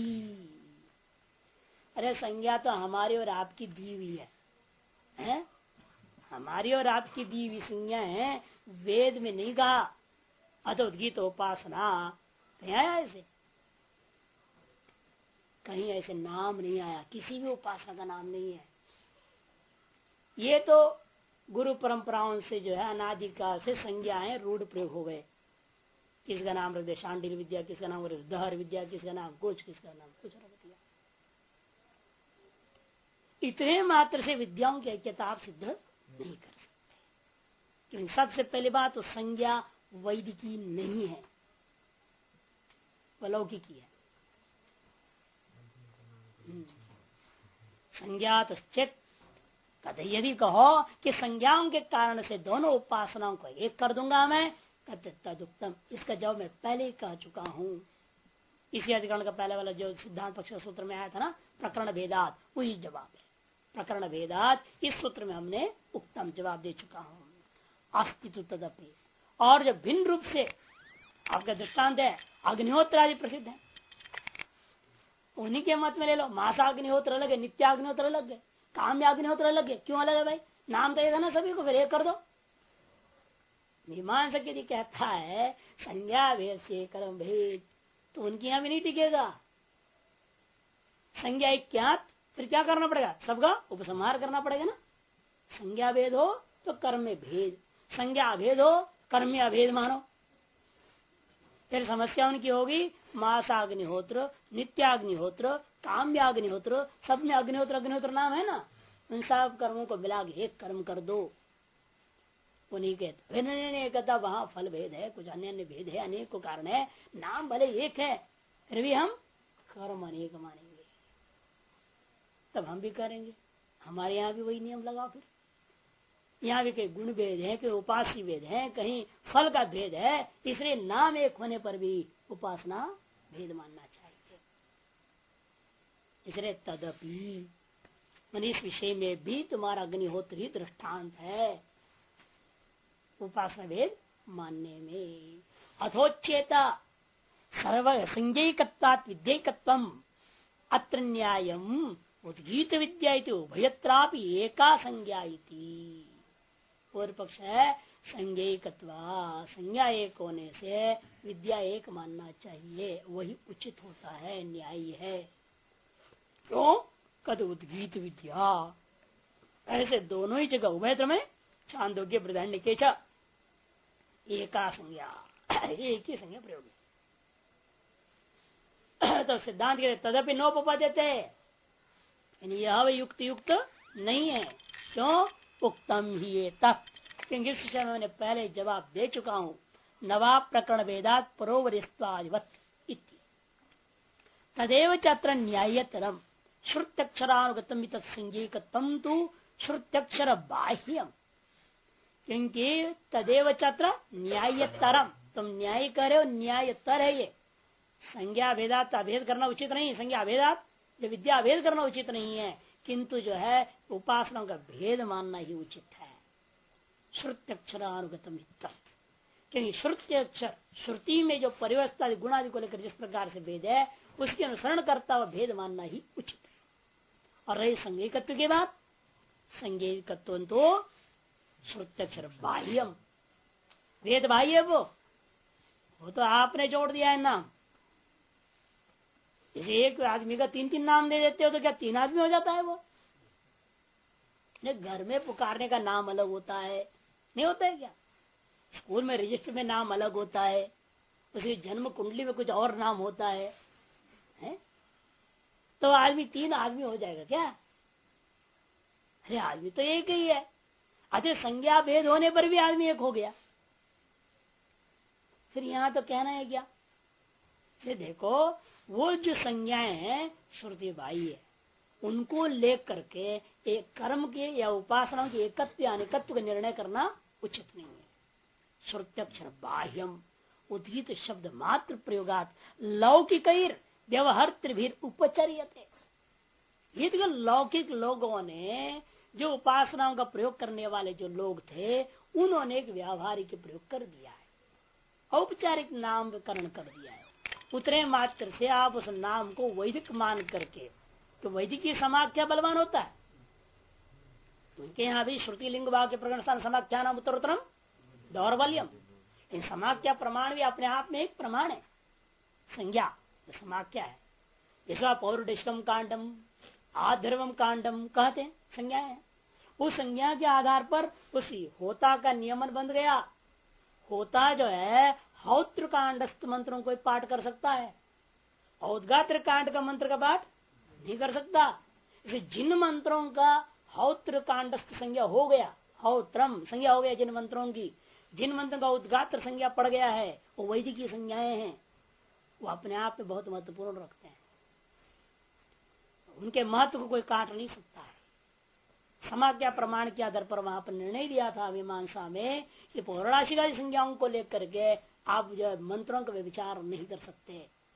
अरे संज्ञा तो हमारी और आपकी दी हुई है? हमारी और आपकी दी हुई संज्ञा है, वेद में नहीं कहा अतोद्गीत उपासना, कहीं आया ऐसे? कहीं ऐसे नाम नहीं आया, किसी भी उपासना का नाम नहीं है। ये तो गुरु परंपराओं से जो है अनादिकाल से संज्ञाएं रूढ़ प्रयोग हो गए। किसका नाम रख दे शांडिल विद्या, किसका नाम रख दहर विद्या, किसका नाम कुछ, किसका नाम कुछ रख दिया। इतने मात्र से विद्याओं की ऐक्यता आप सिद्ध नहीं कर सकते, क्योंकि सबसे पहली बात तो संज्ञा वैदिकी नहीं है, अलौकिकी है। संज्ञात चेत कहते यदि कहो कि संज्ञाओं के कारण से दोनों उपासनाओं को एक कर दूंगा मैं, कहते तदुक्तम, इसका जवाब मैं पहले ही कह चुका हूं। इसी अधिकरण का पहले वाला जो सिद्धांत पक्ष सूत्र में आया था ना, प्रकरण भेदात, वही जवाब है। प्रकरण भेदात इस सूत्र में हमने उत्तम जवाब दे चुका हूं। अस्तित्व तदपि, और जो भिन्न रूप से आपका दृष्टांत है अग्निहोत्र आदि प्रसिद्ध है, उन्हीं के मत में ले लो। मासाग्निहोत्र अलग है, नित्याग्निहोत्र अलग है, काम्याग्निहोत्र अलग है। क्यों अलग है भाई? नाम तो एक है ना सभी को, फिर एक कर दो। मीमांसक यदि कहता है संज्ञा भेद से कर्म भेद, तो उनके यहां भी नहीं टिकेगा। संज्ञा एक क्या, फिर क्या करना पड़ेगा? सबका उपसंहार करना पड़ेगा ना। संज्ञा भेद हो तो कर्म में भेद, संज्ञा अभेद हो कर्म में अभेद मानो। फिर समस्या उनकी होगी मासाग्निहोत्र, नित्याग्निहोत्र, काम्याग्निहोत्र, सब में अग्निहोत्र अग्निहोत्र नाम है ना, उन सब कर्मों को मिला के एक कर्म कर दो। उन्हीं के नहीं कहता वहां फल भेद है, कुछ अन्य अन्य भेद है, अनेक को कारण है, नाम भले एक है फिर भी हम कर्म अनेक मानेंगे। तब हम भी करेंगे, हमारे यहाँ भी वही नियम लगा। फिर यहाँ भी कहीं गुण भेद है, कहीं उपास्य भेद है, कहीं फल का भेद है, इसलिए नाम एक होने पर भी उपासना भेद मानना चाहिए। इसलिए तदपि इस विषय में भी तुम्हारा अग्निहोत्र ही दृष्टांत है उपासना भेद मानने में। अथोच्चेता सर्व संज्ञकत्वात् विद्यकत्वम् अत्र न्यायम् उद्गीत विद्या उभयत्रापि एका संज्ञा इति। पूर्व पक्ष है संज्ञकत्वा, संज्ञा एक होने से विद्या एक मानना चाहिए, वही उचित होता है, न्यायी है। क्यों? कद उद्गीत विद्या, ऐसे दोनों ही जगह उभयत्र में छांदोग्य बृहदारण्य के च एका संज्ञा, एक ही संज्ञा प्रयोग है। तो सिद्धांत के तदपि नोपपद्यते, यह युक्त युक्त नहीं है। क्यों? उक्तम ही ये तक, क्योंकि इस विषय में मैंने पहले जवाब दे चुका हूं। नवा प्रकरण वेदात परोवरिस्वादिवत इति तदेव चत्र न्यायतरम श्रुत्यक्षरानुगतम संज्ञकत्वम तु श्रुत्यक्षर बाह्यम। क्योंकि तदेव चत्र न्यायतरम, तुम न्याय करे हो, न्यायतर है ये। संज्ञा भेदात अभेद करना उचित नहीं, संज्ञा भेदात जो विद्या भेद करना उचित नहीं है, किंतु जो है उपासना का भेद मानना ही उचित है। श्रुत्यक्षरानुगतम, क्योंकि श्रुत्यक्षर श्रुति में जो परिवस्था गुणादि को लेकर जिस प्रकार से भेद है, उसके अनुसरण करता हुआ भेद मानना ही उचित है। और रही संज्ञकत्व की बात, संज्ञकत्व तो श्रुत्यक्षर बाह्यम, वेद बाह्य वो तो आपने जोड़ दिया है नाम, इसे एक आदमी का 3-3 नाम दे देते हो तो क्या 3 आदमी हो जाता है वो? घर में पुकारने का नाम अलग होता है, नहीं होता है क्या? स्कूल में रजिस्टर में नाम अलग होता है, उसकी जन्म कुंडली में कुछ और नाम होता है? तो आदमी 3 आदमी हो जाएगा क्या? अरे आदमी तो एक ही है। अरे संज्ञा भेद होने पर भी आदमी एक हो गया, फिर यहाँ तो कहना है क्या? ये देखो, वो जो संज्ञाएं हैं श्रुति बाई है, उनको लेकर के एक कर्म के या उपासना के एकत्व या अनिकत्व का निर्णय करना उचित नहीं है। श्रुत्यक्षर बाह्यम उद्गीत शब्द मात्र प्रयोगात लौकिक व्यवहार त्रिभीर उपचर्यते। ये तो लौकिक लोगों ने जो उपासनाओं का प्रयोग करने वाले जो लोग थे, उन्होंने एक व्यावहारिक प्रयोग कर दिया है, औपचारिक नामकरण कर दिया है। उतरे मात्र से आप उस नाम को वैदिक मान करके, तो वैदिक की समाख्या बलवान होता है। उनके यहाँ भी श्रुति लिंग वाक्य प्रकरण स्थान समाख्या नाम उत्तरोत्तरम दौर्बल्यम। इन समाख्या प्रमाण भी अपने आप में एक प्रमाण है। संज्ञा समाख्या है, जिसका पौरुषम कांडम आधर्वम कांडम कहते हैं, संज्ञा है। उस संज्ञा के आधार पर उसी होता का नियमन बन गया। होता जो है हौत्र कांडस्थ मंत्रों को पाठ कर सकता है, औदगात्र कांड का मंत्र का पाठ नहीं कर सकता। इसे जिन मंत्रों का हौत्र कांडस्थ संज्ञा हो गया, हौत्रम संज्ञा हो गया जिन मंत्रों की, जिन मंत्रों का उद्गात्र संज्ञा पड़ गया है, वो वैदिक संज्ञाएं हैं, वो अपने आप में बहुत महत्वपूर्ण रखते हैं। उनके महत्व को कोई काट नहीं सकता है। समाख्या प्रमाण के आधार पर वहां पर निर्णय दिया था मीमांसा में कि पौराशिका संज्ञाओं को लेकर के आप जो मंत्रों का विचार नहीं कर सकते।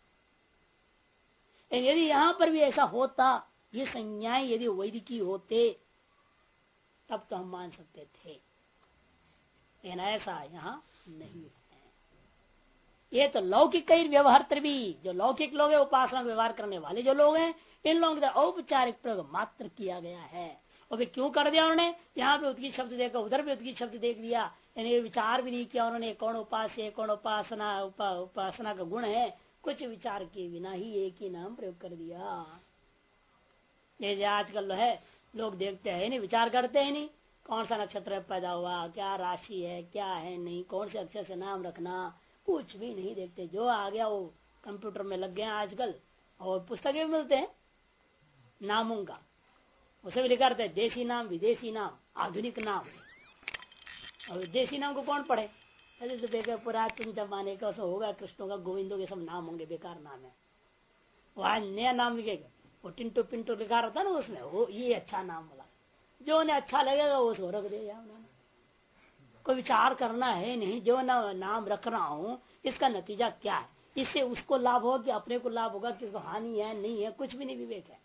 यदि यहाँ पर भी ऐसा होता, ये संज्ञाएं यदि वैदिकी होते तब तो हम मान सकते थे, लेकिन ऐसा यहाँ नहीं है। ये तो लौकिक व्यवहार भी, जो लौकिक लोग है उपासना व्यवहार करने वाले जो लोग हैं, इन लोगों के औपचारिक प्रयोग मात्र किया गया है। और वे क्यों कर दिया उन्होंने? यहाँ पे उद्गीत शब्द देखा, उधर भी उद्गीत शब्द देख दिया, यानी विचार भी नहीं किया उन्होंने कौन उपास्य कौन उपासना का गुण है, कुछ विचार किए बिना ही एक ही नाम प्रयोग कर दिया। जैसे आजकल है लोग देखते हैं नहीं, विचार करते हैं नहीं, कौन सा नक्षत्र पैदा हुआ, क्या राशि है, क्या है नहीं, कौन से अक्षर से नाम रखना, कुछ भी नहीं देखते। जो आ गया वो कंप्यूटर में लग गए आजकल, और पुस्तकें भी मिलते हैं नामों का, उसे भी लिखा रहता है देसी नाम, विदेशी नाम, आधुनिक नाम। और विदेशी नाम को कौन पढ़े? अरे तो देखो पुरातन जमाने का सब होगा, कृष्णों का गोविंदों के सब नाम होंगे, बेकार नाम है। वहां नया नाम लिखेगा, वो टिंटू पिंटू लिखा रहता ना उसमें, वो ये अच्छा नाम बोला, जो उन्हें अच्छा लगेगा वो उसको रख देगा। उन्होंने कोई विचार करना है नहीं, जो नाम रख रहा हूँ इसका नतीजा क्या है, इससे उसको लाभ होगा कि अपने को लाभ होगा, किसको हानि है नहीं है, कुछ भी नहीं विवेक है।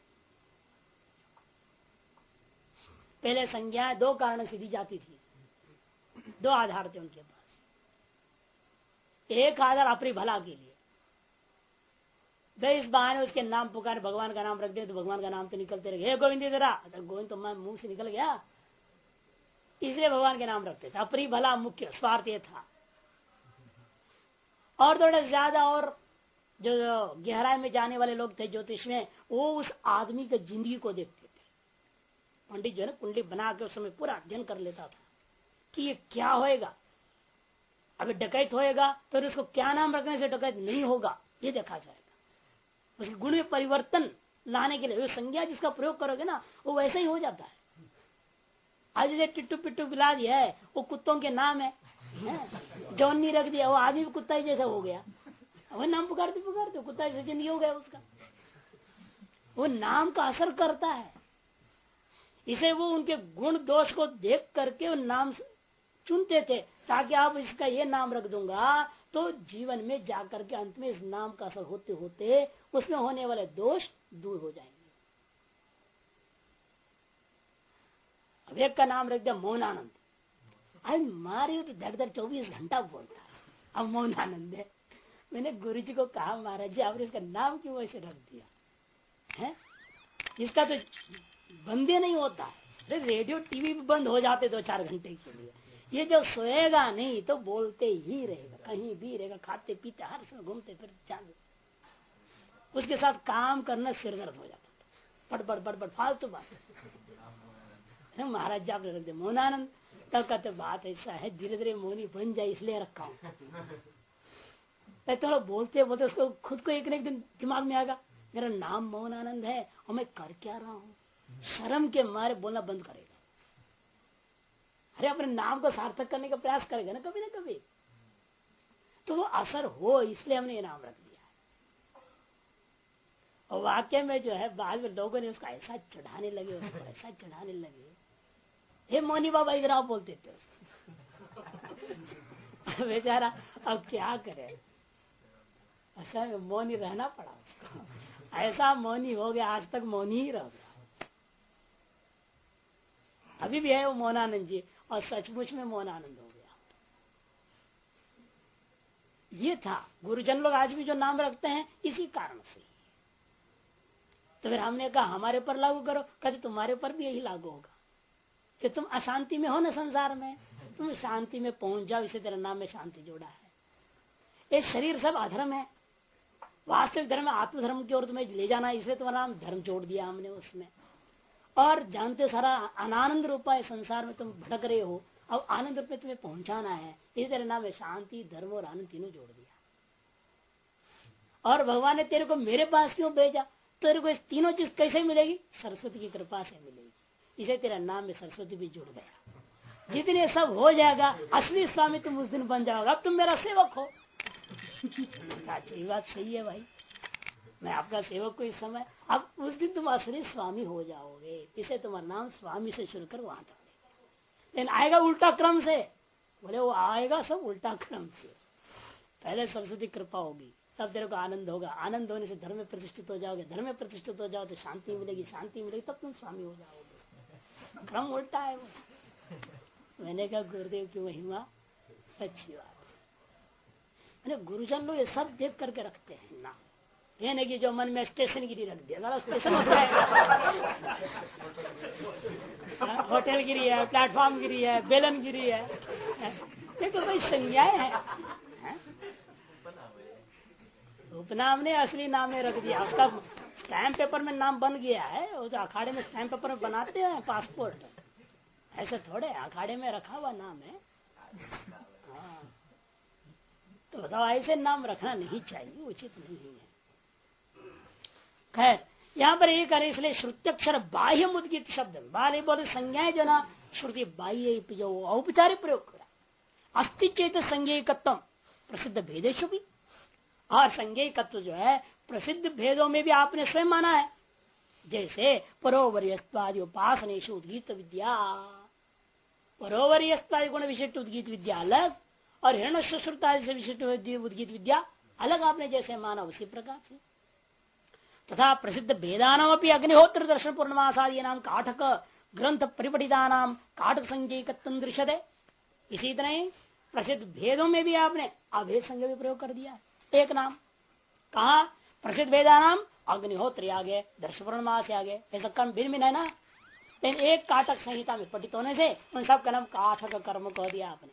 पहले संज्ञा 2 कारण से दी जाती थी, 2 आधार थे उनके पास। एक आधार अपनी भला के लिए, इस बहाने उसके नाम पुकार भगवान का नाम रख दे तो भगवान का नाम तो निकलते रहे, हे गोविंद तेरा, गोविंद तो मुंह से निकल गया, इसलिए भगवान के नाम रखते थे। अपनी भला मुख्य स्वार्थ ये था। और थोड़ा ज्यादा और जो गहराई में जाने वाले लोग थे ज्योतिष में, वो उस आदमी की जिंदगी को देखते थे। पंडित जो है ना कुंडली बना के उस समय पूरा अध्ययन कर लेता था कि ये क्या होएगा, अगर डकैत होएगा तो उसको क्या नाम रखने से डकैत नहीं होगा, ये देखा जाएगा। उसके गुण में परिवर्तन लाने के लिए संज्ञा जिसका प्रयोग करोगे ना, वो वैसे ही हो जाता है। आज जैसे टिट्टू पिट्टू बिला दिया है, वो कुत्तों के नाम है, जॉनी रख दिया, वो आदमी भी कुत्ता ही जैसा हो गया, वो नाम पुकारते पुकारते कुत्ता जैसा जिंदगी हो गया उसका। वो नाम का असर करता है, इसे वो उनके गुण दोष को देख करके वो नाम चुनते थे, ताकि आप इसका ये नाम रख दूंगा तो जीवन में जाकर के अंत में इस नाम का असर होते होते उसमें होने वाले दोष दूर हो जाएंगे। अब एक का नाम रख दिया मौनानंद, आज मारे तो धड़ धड़ 24 घंटा बोलता है, अब मौनानंद है। मैंने गुरु जी को कहा महाराज जी आपने इसका नाम क्यों ऐसे रख दिया है, इसका तो बंदे नहीं होता है, रेडियो टीवी भी बंद हो जाते 2-4 घंटे के लिए, ये जो सोएगा नहीं तो बोलते ही रहेगा, कहीं भी रहेगा, खाते पीते हर समय घूमते फिर चालू। उसके साथ काम करना सिर दर्द हो जाता, बड़ बड़ बड़ फालतू बात। महाराज जी आपने रख दिया मौनानंद, तब कहते बात ऐसा है, धीरे धीरे मौनी बन जाए इसलिए रखा हूं। थोड़ा बोलते बोलते उसको खुद को एक न एक दिन दिमाग में आएगा मेरा नाम मौनानंद है और मैं कर क्या रहा हूं, शर्म के मारे बोलना बंद करेगा। अरे अपने नाम को सार्थक करने का प्रयास करेगा ना कभी, तो वो असर हो, इसलिए हमने ये नाम रख दिया है। और वाक्य में जो है बाद में लोगों ने उसको ऐसा चढ़ाने लगे, उसको ऐसा चढ़ाने लगे, हे मौनी बाबा इधर आओ बोलते थे उसको। बेचारा अब क्या करे, ऐसा मौनी रहना पड़ा उसको। ऐसा मौनी हो गया, आज तक मौनी ही रह गया। अभी भी है वो मौनानंद जी, और सचमुच में मौनानंद हो गया। ये था गुरुजन लोग आज भी जो नाम रखते हैं इसी कारण से। तो फिर हमने कहा हमारे पर लागू करो, कहते तुम्हारे पर भी यही लागू होगा कि तुम अशांति में हो ना संसार में, तुम शांति में पहुंच जाओ, इसे तेरा नाम में शांति जोड़ा है। ये शरीर सब अधर्म है, वास्तविक धर्म आत्मधर्म की ओर तुम्हें ले जाना है, इसलिए तुम्हारा नाम धर्म जोड़ दिया हमने उसमें। और जानते सारा अनानंद रूपा है संसार में, तुम भटक रहे हो, अब आनंद रूप में तुम्हें पहुंचाना है, इसी तरह नाम में शांति धर्म और आनंद तीनों जोड़ दिया। और भगवान ने तेरे को मेरे पास क्यों भेजा, तेरे को इस तीनों चीज कैसे मिलेगी, सरस्वती की कृपा से मिलेगी, इसे तेरा नाम में सरस्वती भी जुड़ गया। जितने सब हो जाएगा, असली स्वामी तुम उस दिन बन जाओगे, अब तुम मेरा सेवक हो। सही बात सही है भाई, मैं आपका सेवक को इस समय, अब उस दिन तुम असली स्वामी हो जाओगे, इसे तुम्हारा नाम स्वामी से शुरू कर वहां तक। लेकिन आएगा उल्टा क्रम से, बोले वो आएगा सब उल्टा क्रम से। पहले सरस्वती कृपा होगी, तब तेरे को आनंद होगा, आनंद होने से धर्म में प्रतिष्ठित हो जाओगे, धर्म में प्रतिष्ठित हो जाओ तो शांति मिलेगी, शांति मिलेगी तब तुम स्वामी हो जाओगे। क्रम उल्टा है वो। मैंने कहा गुरुदेव की महिमा अच्छी बात है। गुरुजन लोग ये सब देख करके रखते हैं ना, ये नहीं कि जो मन में स्टेशन गिरी रख दिया, स्टेशन हो जाएगा। होटल गिरी है, प्लेटफॉर्म गिरी है, बेलन गिरी है, ये तो कोई संज्ञाएं है। उपनाम ने असली नाम ने रख दिया, उसका स्टैम्प पेपर में नाम बन गया है। वो तो अखाड़े में स्टैम्प पेपर में बनाते हैं पासपोर्ट, ऐसे थोड़े अखाड़े में रखा हुआ नाम है। हाँ, तो बताओ ऐसे नाम रखना नहीं चाहिए, उचित नहीं है। खैर यहाँ पर एक करे, इसलिए श्रुत्यक्षर बाह्य मुद्गित शब्द बारे बोले संज्ञाएं जो ना श्रुति बाह्य जो औपचारिक प्रयोग करा, अस्ति चेत संज्ञेयकत्व प्रसिद्ध भेदेशु भी, और संज्ञेयकत्व जो है प्रसिद्ध भेदों में भी आपने स्वयं माना है। जैसे परोवर्यस्वादि उपासनेशु उद्गीत विद्या, परोवर्यस्वादि गुण विशिष्ट उद्गीत विद्या अलग, और हिरण्यश्रुता से विशिष्ट उद्गीत विद्या अलग आपने जैसे माना उसी प्रकार से। तथा प्रसिद्ध भेदानाम अपनी अग्निहोत्र दर्शन पूर्णमासादी नाम काठक ग्रंथ परिपठिता नाम काठक संज्ञेयकत्वं दृश्यते। इसी तरह प्रसिद्ध भेदों में भी आपने अभेद संज्ञा भी प्रयोग कर दिया। एक नाम कहा प्रसिद्ध भेदानाम अग्निहोत्र आगे, दर्शन पूर्णमास आगे, ऐसा कर्म भिन्न भिन्न है ना। लेकिन एक काटक संहिता में पठित होने से उन सब का नाम काठक कर्म कह दिया आपने।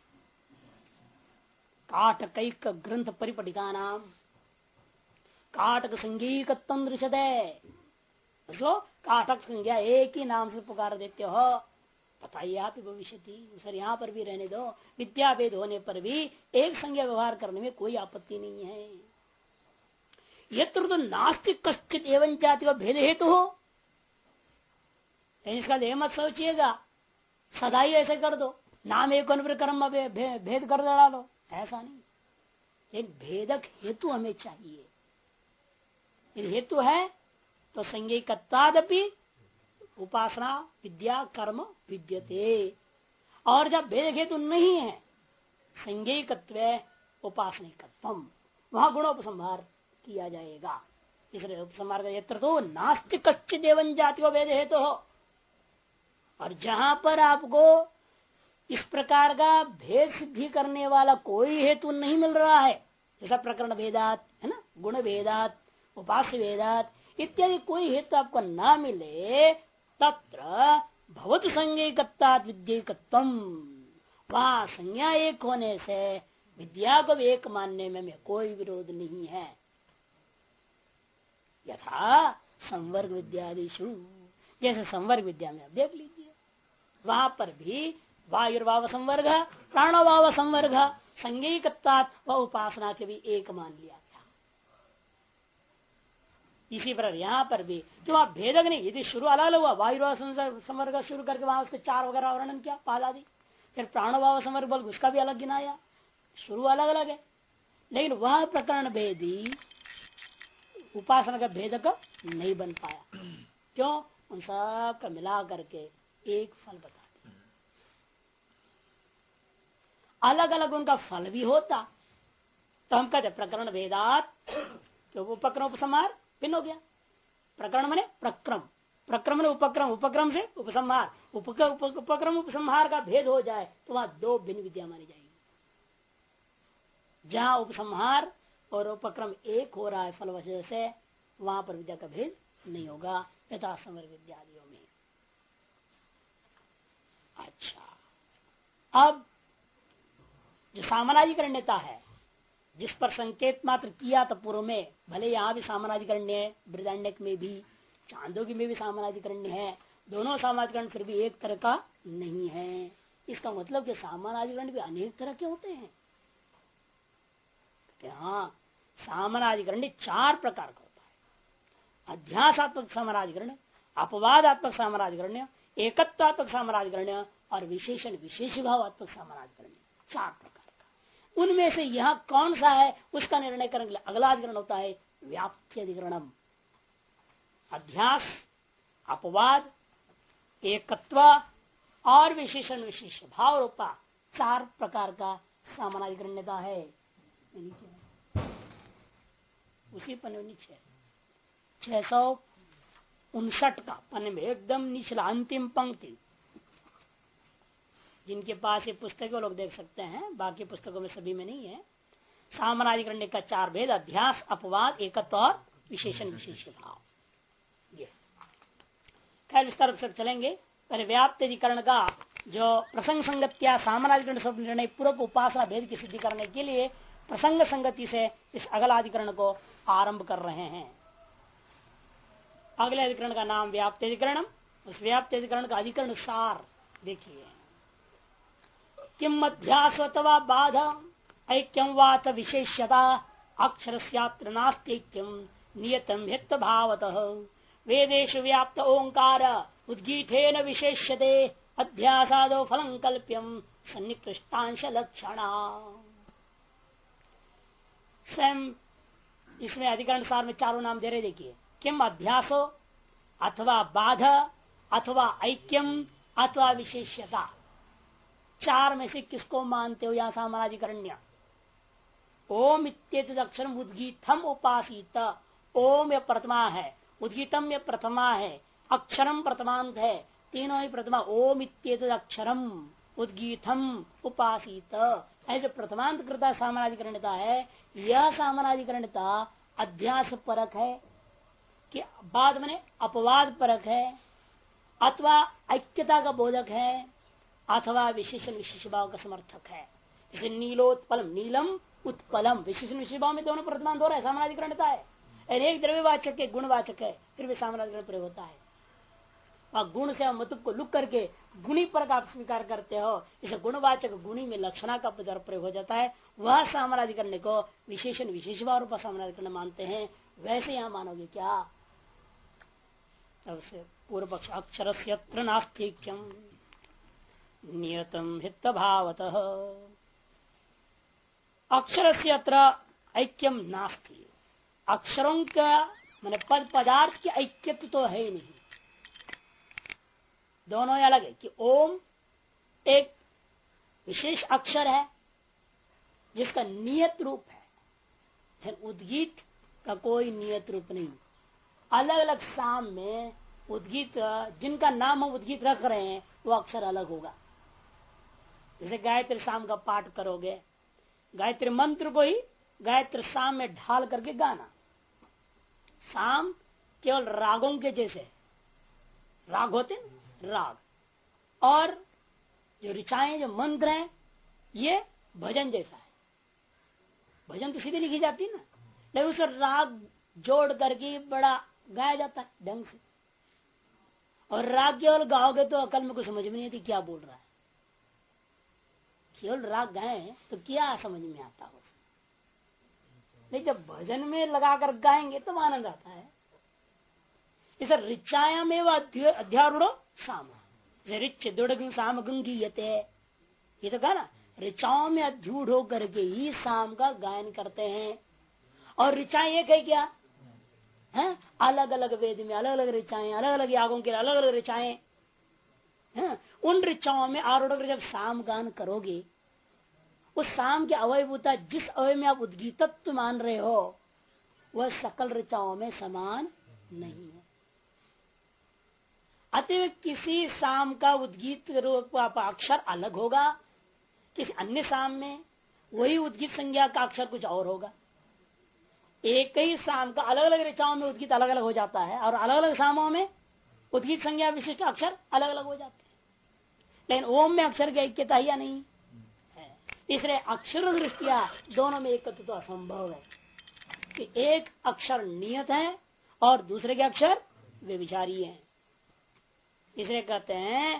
काठक ग्रंथ परिपठिता नाम काटक संज्ञेयकत्वं दृश्यते। काटक संज्ञा एक ही नाम से पुकार देते हो, बताइए आप भविष्य सर यहाँ पर भी रहने दो, विद्याभेद होने पर भी एक संज्ञा व्यवहार करने में कोई आपत्ति नहीं है। यत्र तो नास्तिक कश्चित एवं जाति व भेद हेतु हो, इसका ये मत सोचिएगा सदा ही ऐसे कर दो, नाम एक कर्म भेद कर डालो, ऐसा नहीं। एक भेदक हेतु हमें चाहिए। हेतु है तो संज्ञेयकत्वादपि उपासना विद्या कर्म विद्यते, और जब भेद हेतु नहीं है संज्ञेयकत्व उपासनिकत्वम, वहां गुणोपसंहार किया जाएगा। इसलिए उपसंहार का यत्र तो नास्तिक कच्चित एवं जाति को भेद हेतु हो, और जहां पर आपको इस प्रकार का भेद सिद्धि करने वाला कोई हेतु नहीं मिल रहा है, जैसा प्रकरण भेदात है ना, गुण भेदात उपास्य भेदात इत्यादि कोई हेतु आपको ना मिले, तत्र भवतु संज्ञेयकत्वात् विद्येयकत्वम्, वहां संज्ञा एक होने से विद्या को भी एक मानने में कोई विरोध नहीं है। यथा संवर्ग विद्यादिशु, जैसे संवर्ग विद्या में आप देख लीजिए, वहां पर भी वायुर्भाव संवर्ग, प्राणभाव संवर्ग, संज्ञकत्वात् व उपासना के भी एक मान लिया गया। इसी प्रकार यहाँ पर भी जो आप भेदक नहीं, यदि शुरू अलग हुआ वायुर्भाव संवर्ग शुरू करके वहां उसके 4 वगैरह वर्णन किया पादादि, फिर प्राणभाव संवर्ग बोल उसका भी अलग गिनाया, शुरू अलग अलग है, लेकिन वह प्रकरण भेदी उपासना का भेदक नहीं बन पाया। क्यों? उन सब का मिला करके एक फल बता दिया। अलग अलग उनका फल भी होता तो हम कहते प्रकरण भेदात, तो उपक्रम उपसंहार भिन्न हो गया। प्रकरण माने प्रक्रम, प्रक्रम ने उपक्रम, उपक्रम से उपसंहार, उपक्रम उपसंहार का भेद हो जाए तो वहां 2 भिन्न विद्या मानी जाएगी। जहां उपसंहार और उपक्रम एक हो रहा है फल वजह से, वहां पर विद्या का भेद नहीं होगा, यथा संवर्ग विद्यादियों में। अच्छा, अब जो सामानाधिकरण्यता है, जिस पर संकेत मात्र किया था पूर्व में, भले यहां भी सामानाधिकरण्य है, बृहदारण्यक में भी, चांदोग्य में भी सामानाधिकरण्य है, दोनों सामानाधिकरण फिर भी एक तरह का नहीं है। इसका मतलब कि सामानाधिकरण भी अनेक तरह के होते हैं। हाँ, सामानाधिकरण 4 प्रकार का होता है। अध्यासात्मक सामानाधिकरण, अपवादात्मक सामानाधिकरण, एकत्वात्मक सामानाधिकरण और विशेषण विशेष भावात्मक सामानाधिकरण, 4 प्रकार का। उनमें से यह कौन सा है उसका निर्णय करने के लिए अगला अधिकरण होता है व्याप्ति अधिकरणम। अध्यास, अपवाद, एकत्व और विशेषण विशेष भाव रूपा 4 प्रकार का सामानाधिकरणता है। नीचे उसी पन्ने नीचे 659 का पन्ने में एकदम निचला अंतिम पंक्ति, जिनके पास ये पुस्तक वो लोग देख सकते हैं, बाकी पुस्तकों में सभी में नहीं है। सामानाधिकरण का 4 भेद, अध्यास, अपवाद, एकत्व और विशेषण विशेष भाव। ये खैर विस्तार से चलेंगे। पहले व्याप्त अधिकरण का जो प्रसंग संगत्या सामानाधिकरण सब निर्णय पूर्वक उपासना भेद की सिद्धि करने के लिए प्रसंग संगति से इस अगला अधिकरण को आरंभ कर रहे हैं। अगले अधिकरण का नाम व्याप्त अधिकरणम। उस व्याप्त अधिकरण का अधिकरण सार देखिए, किम अध्यास अथवा बाधा ऐक्यम वात विशेष्यता अक्षरस्यात्र नास्त्यैक्यम नियतम हित भावतः वेदेषु व्याप्त ओंकार उद्गीठेन विशेष्यते अध्यासादो फलं कल्प्यम सन्निकृष्टांश लक्षणा। स्वयं इसमें अधिकरण सार में 4 नाम दे रहे। देखिए, किम अध्यासो अथवा बाध अथवा ऐक्यम अथवा विशेष्यता, 4 में से किसको मानते हो? यहां सामानाधिकरण्य ओम इत्येतद अक्षरम उद्गीतम उपासित। ओम यह प्रथमा है, उद्गीतम यह प्रथमा है, अक्षरम प्रथमांत है, तीनों ही प्रथमा। ओम इत्येतद अक्षरम उद्गीतम उपासित, ऐसे प्रथमांत कृता सामानाधिकरणता है। यह सामानाधिकरणता अध्यास परक है कि बाद में अपवाद परक है, अथवा ऐक्यता का बोधक है, अथवा विशेषण विशेष भाव का समर्थक है। जैसे नीलोत्पलम, नीलम उत्पलम, विशेषण विशेष भाव में दोनों प्रथमांत हो रहा है, सामानाधिकरणता है। एक द्रव्यवाचक है, गुणवाचक है, फिर भी सामानाधिकरण प्रयोग होता है। और गुण से मतलब को लुक करके गुणी पर आप स्वीकार करते हो, इसे गुणवाचक गुणी में लक्षणा का प्रयोग हो जाता है। वह सामानाधिकरण को विशेषण विशेष भाव पर सामानाधिकरण मानते हैं। वैसे यहां मानोगे क्या? सबसे पूर्व पक्ष अक्षरस्यत्र नास्त्यैक्यम नियतम हित भावतः, अक्षरस्यत्र ऐक्यम नास्ति, अक्षरों का मैंने पद पदार्थ के ऐक्यत्व तो है ही नहीं। दोनों ही अलग है कि ओम एक विशेष अक्षर है जिसका नियत रूप है, उद्गीत का कोई नियत रूप नहीं। अलग अलग साम में उद्गीत, जिनका नाम हम उद्गीत रख रहे हैं वो अक्षर अलग होगा। जैसे गायत्री साम का पाठ करोगे, गायत्री मंत्र को ही गायत्री साम में ढाल करके गाना। साम केवल रागों के जैसे राग होते हैं, राग, और जो ऋचाएं जो मंत्र हैं ये भजन जैसा है। भजन तो सीधे लिखी जाती है ना, लेकिन उसका राग जोड़ करके बड़ा गाया जाता है ढंग से। और राग केवल गाओगे तो अकल में कुछ समझ में नहीं आती क्या बोल रहा है। केवल राग गाए तो क्या समझ में आता हो, नहीं जब भजन में लगाकर गाएंगे तो आनंद आता है। इस ऋचायाम अध्यारूढ़ साम, ऋच दुड़ साम गंगीयते, ये तो कहा ना, ऋचाओं में अध्यूढ़ होकर के ही साम का गायन करते हैं। और ऋचाएं एक है क्या है, अलग अलग वेद में अलग अलग ऋचाएं, अलग अलग यागों के अलग अलग ऋचाएं हैं। उन ऋचाओं में आरूढ़ जब साम गान करोगे, उस साम के अवयभूता जिस अवय में आप उद्गीतत्व मान रहे हो वह सकल ऋचाओं में समान नहीं है। अतः किसी साम का उद्गीत रूप अक्षर अलग होगा, किसी अन्य साम में वही उद्गीत संज्ञा का अक्षर कुछ और होगा। एक ही साम का अलग अलग ऋचाओं में उद्गीत अलग अलग हो जाता है और अलग अलग सामों में उद्गीत संज्ञा विशिष्ट अक्षर अलग अलग हो जाते हैं। लेकिन ओम में अक्षर की ऐक्यता या नहीं है, इसलिए अक्षर दृष्टिया दोनों में एकत्व तो असंभव है कि एक अक्षर नियत है और दूसरे के अक्षर व्यभिचारी है। इसलिए कहते हैं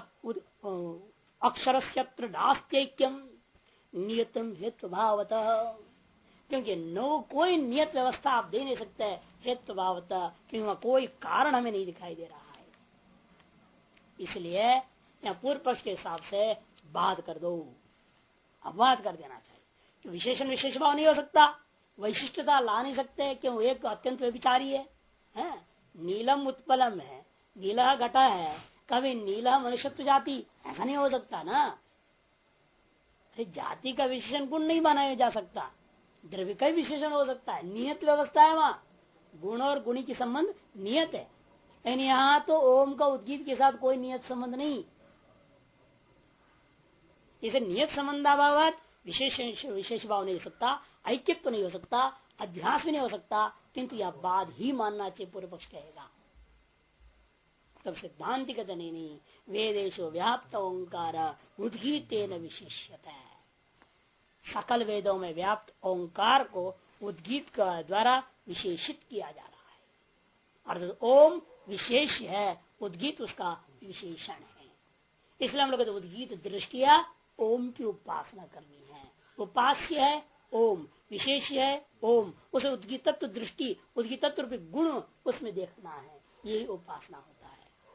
अक्षरस्यत्र नास्त्यैक्यम नियतम हेतु भावतः, क्योंकि नो कोई नियत व्यवस्था आप दे नहीं सकते हेतु भावतः, क्योंकि वहां कोई कारण हमें नहीं दिखाई दे रहा है। इसलिए यहाँ पूर्व पक्ष के हिसाब से बात कर दो, अपवाद कर देना चाहिए कि विशेषण विशेष भाव नहीं हो सकता, वैशिष्टता ला नहीं सकते, क्यों एक अत्यंत व्यभिचारी है। नीलम उत्पलम है, नीला घटा है, कभी नीला मनुष्यत्व जाति, ऐसा नहीं हो सकता ना। अरे जाति का विशेषण गुण नहीं बनाया जा सकता, द्रव्य का विशेषण हो सकता है, नियत व्यवस्था है वहां, गुण और गुणी की संबंध नियत है। लेकिन यहाँ तो ओम का उद्गीत के साथ कोई नियत संबंध नहीं, इसे नियत संबंधाभावत विशेष भाव नहीं हो सकता, ऐक्यत्व नहीं हो सकता, अध्यास भी नहीं हो सकता, किंतु यह बात ही मानना चाहिए पूर्व पक्ष कहेगा। तब सिद्धांति कहते नहीं, वेदेशो व्याप्त ओंकार उद्गीतेन विशेष्यता है। सकल वेदों में व्याप्त ओंकार को उद्गीत का द्वारा विशेषित किया जा रहा है, अर्थात ओम विशेष है, उद्गीत उसका विशेषण है। इसलिए हम लोग उद्गीत दृष्टिया ओम की उपासना करनी है। उपास्य है ओम, विशेष है ओम, उसे उद्गीत तत्व दृष्टि, उद्गीत तत्व गुण उसमें देखना है, यही उपासना होता है।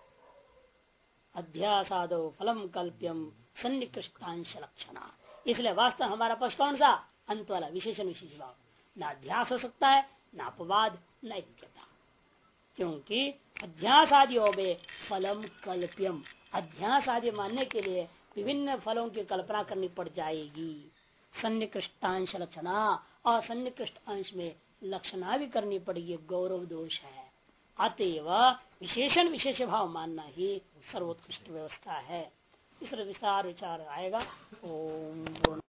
अध्यासादो फलम कल्प्यम सन्निकृष्टांश लक्षणा, इसलिए वास्तव हमारा पक्ष कौन सा, अंत वाला विशेषण विशेष भाव, न अध्यास हो सकता है, न अपवाद, न ऐक्यता, क्योंकि अध्यास आदि होगे फलम कल्प्यम, अध्यास आदि मानने के लिए विभिन्न फलों की कल्पना करनी पड़ जाएगी। सन्निकृष्टांश लक्षणा, और सन्निकृष्ट अंश में लक्षणा भी करनी पड़ेगी, गौरव दोष है। अतएव विशेषण विशेष भाव मानना ही सर्वोत्कृष्ट व्यवस्था है। इस विस्तार विचार आएगा। ओम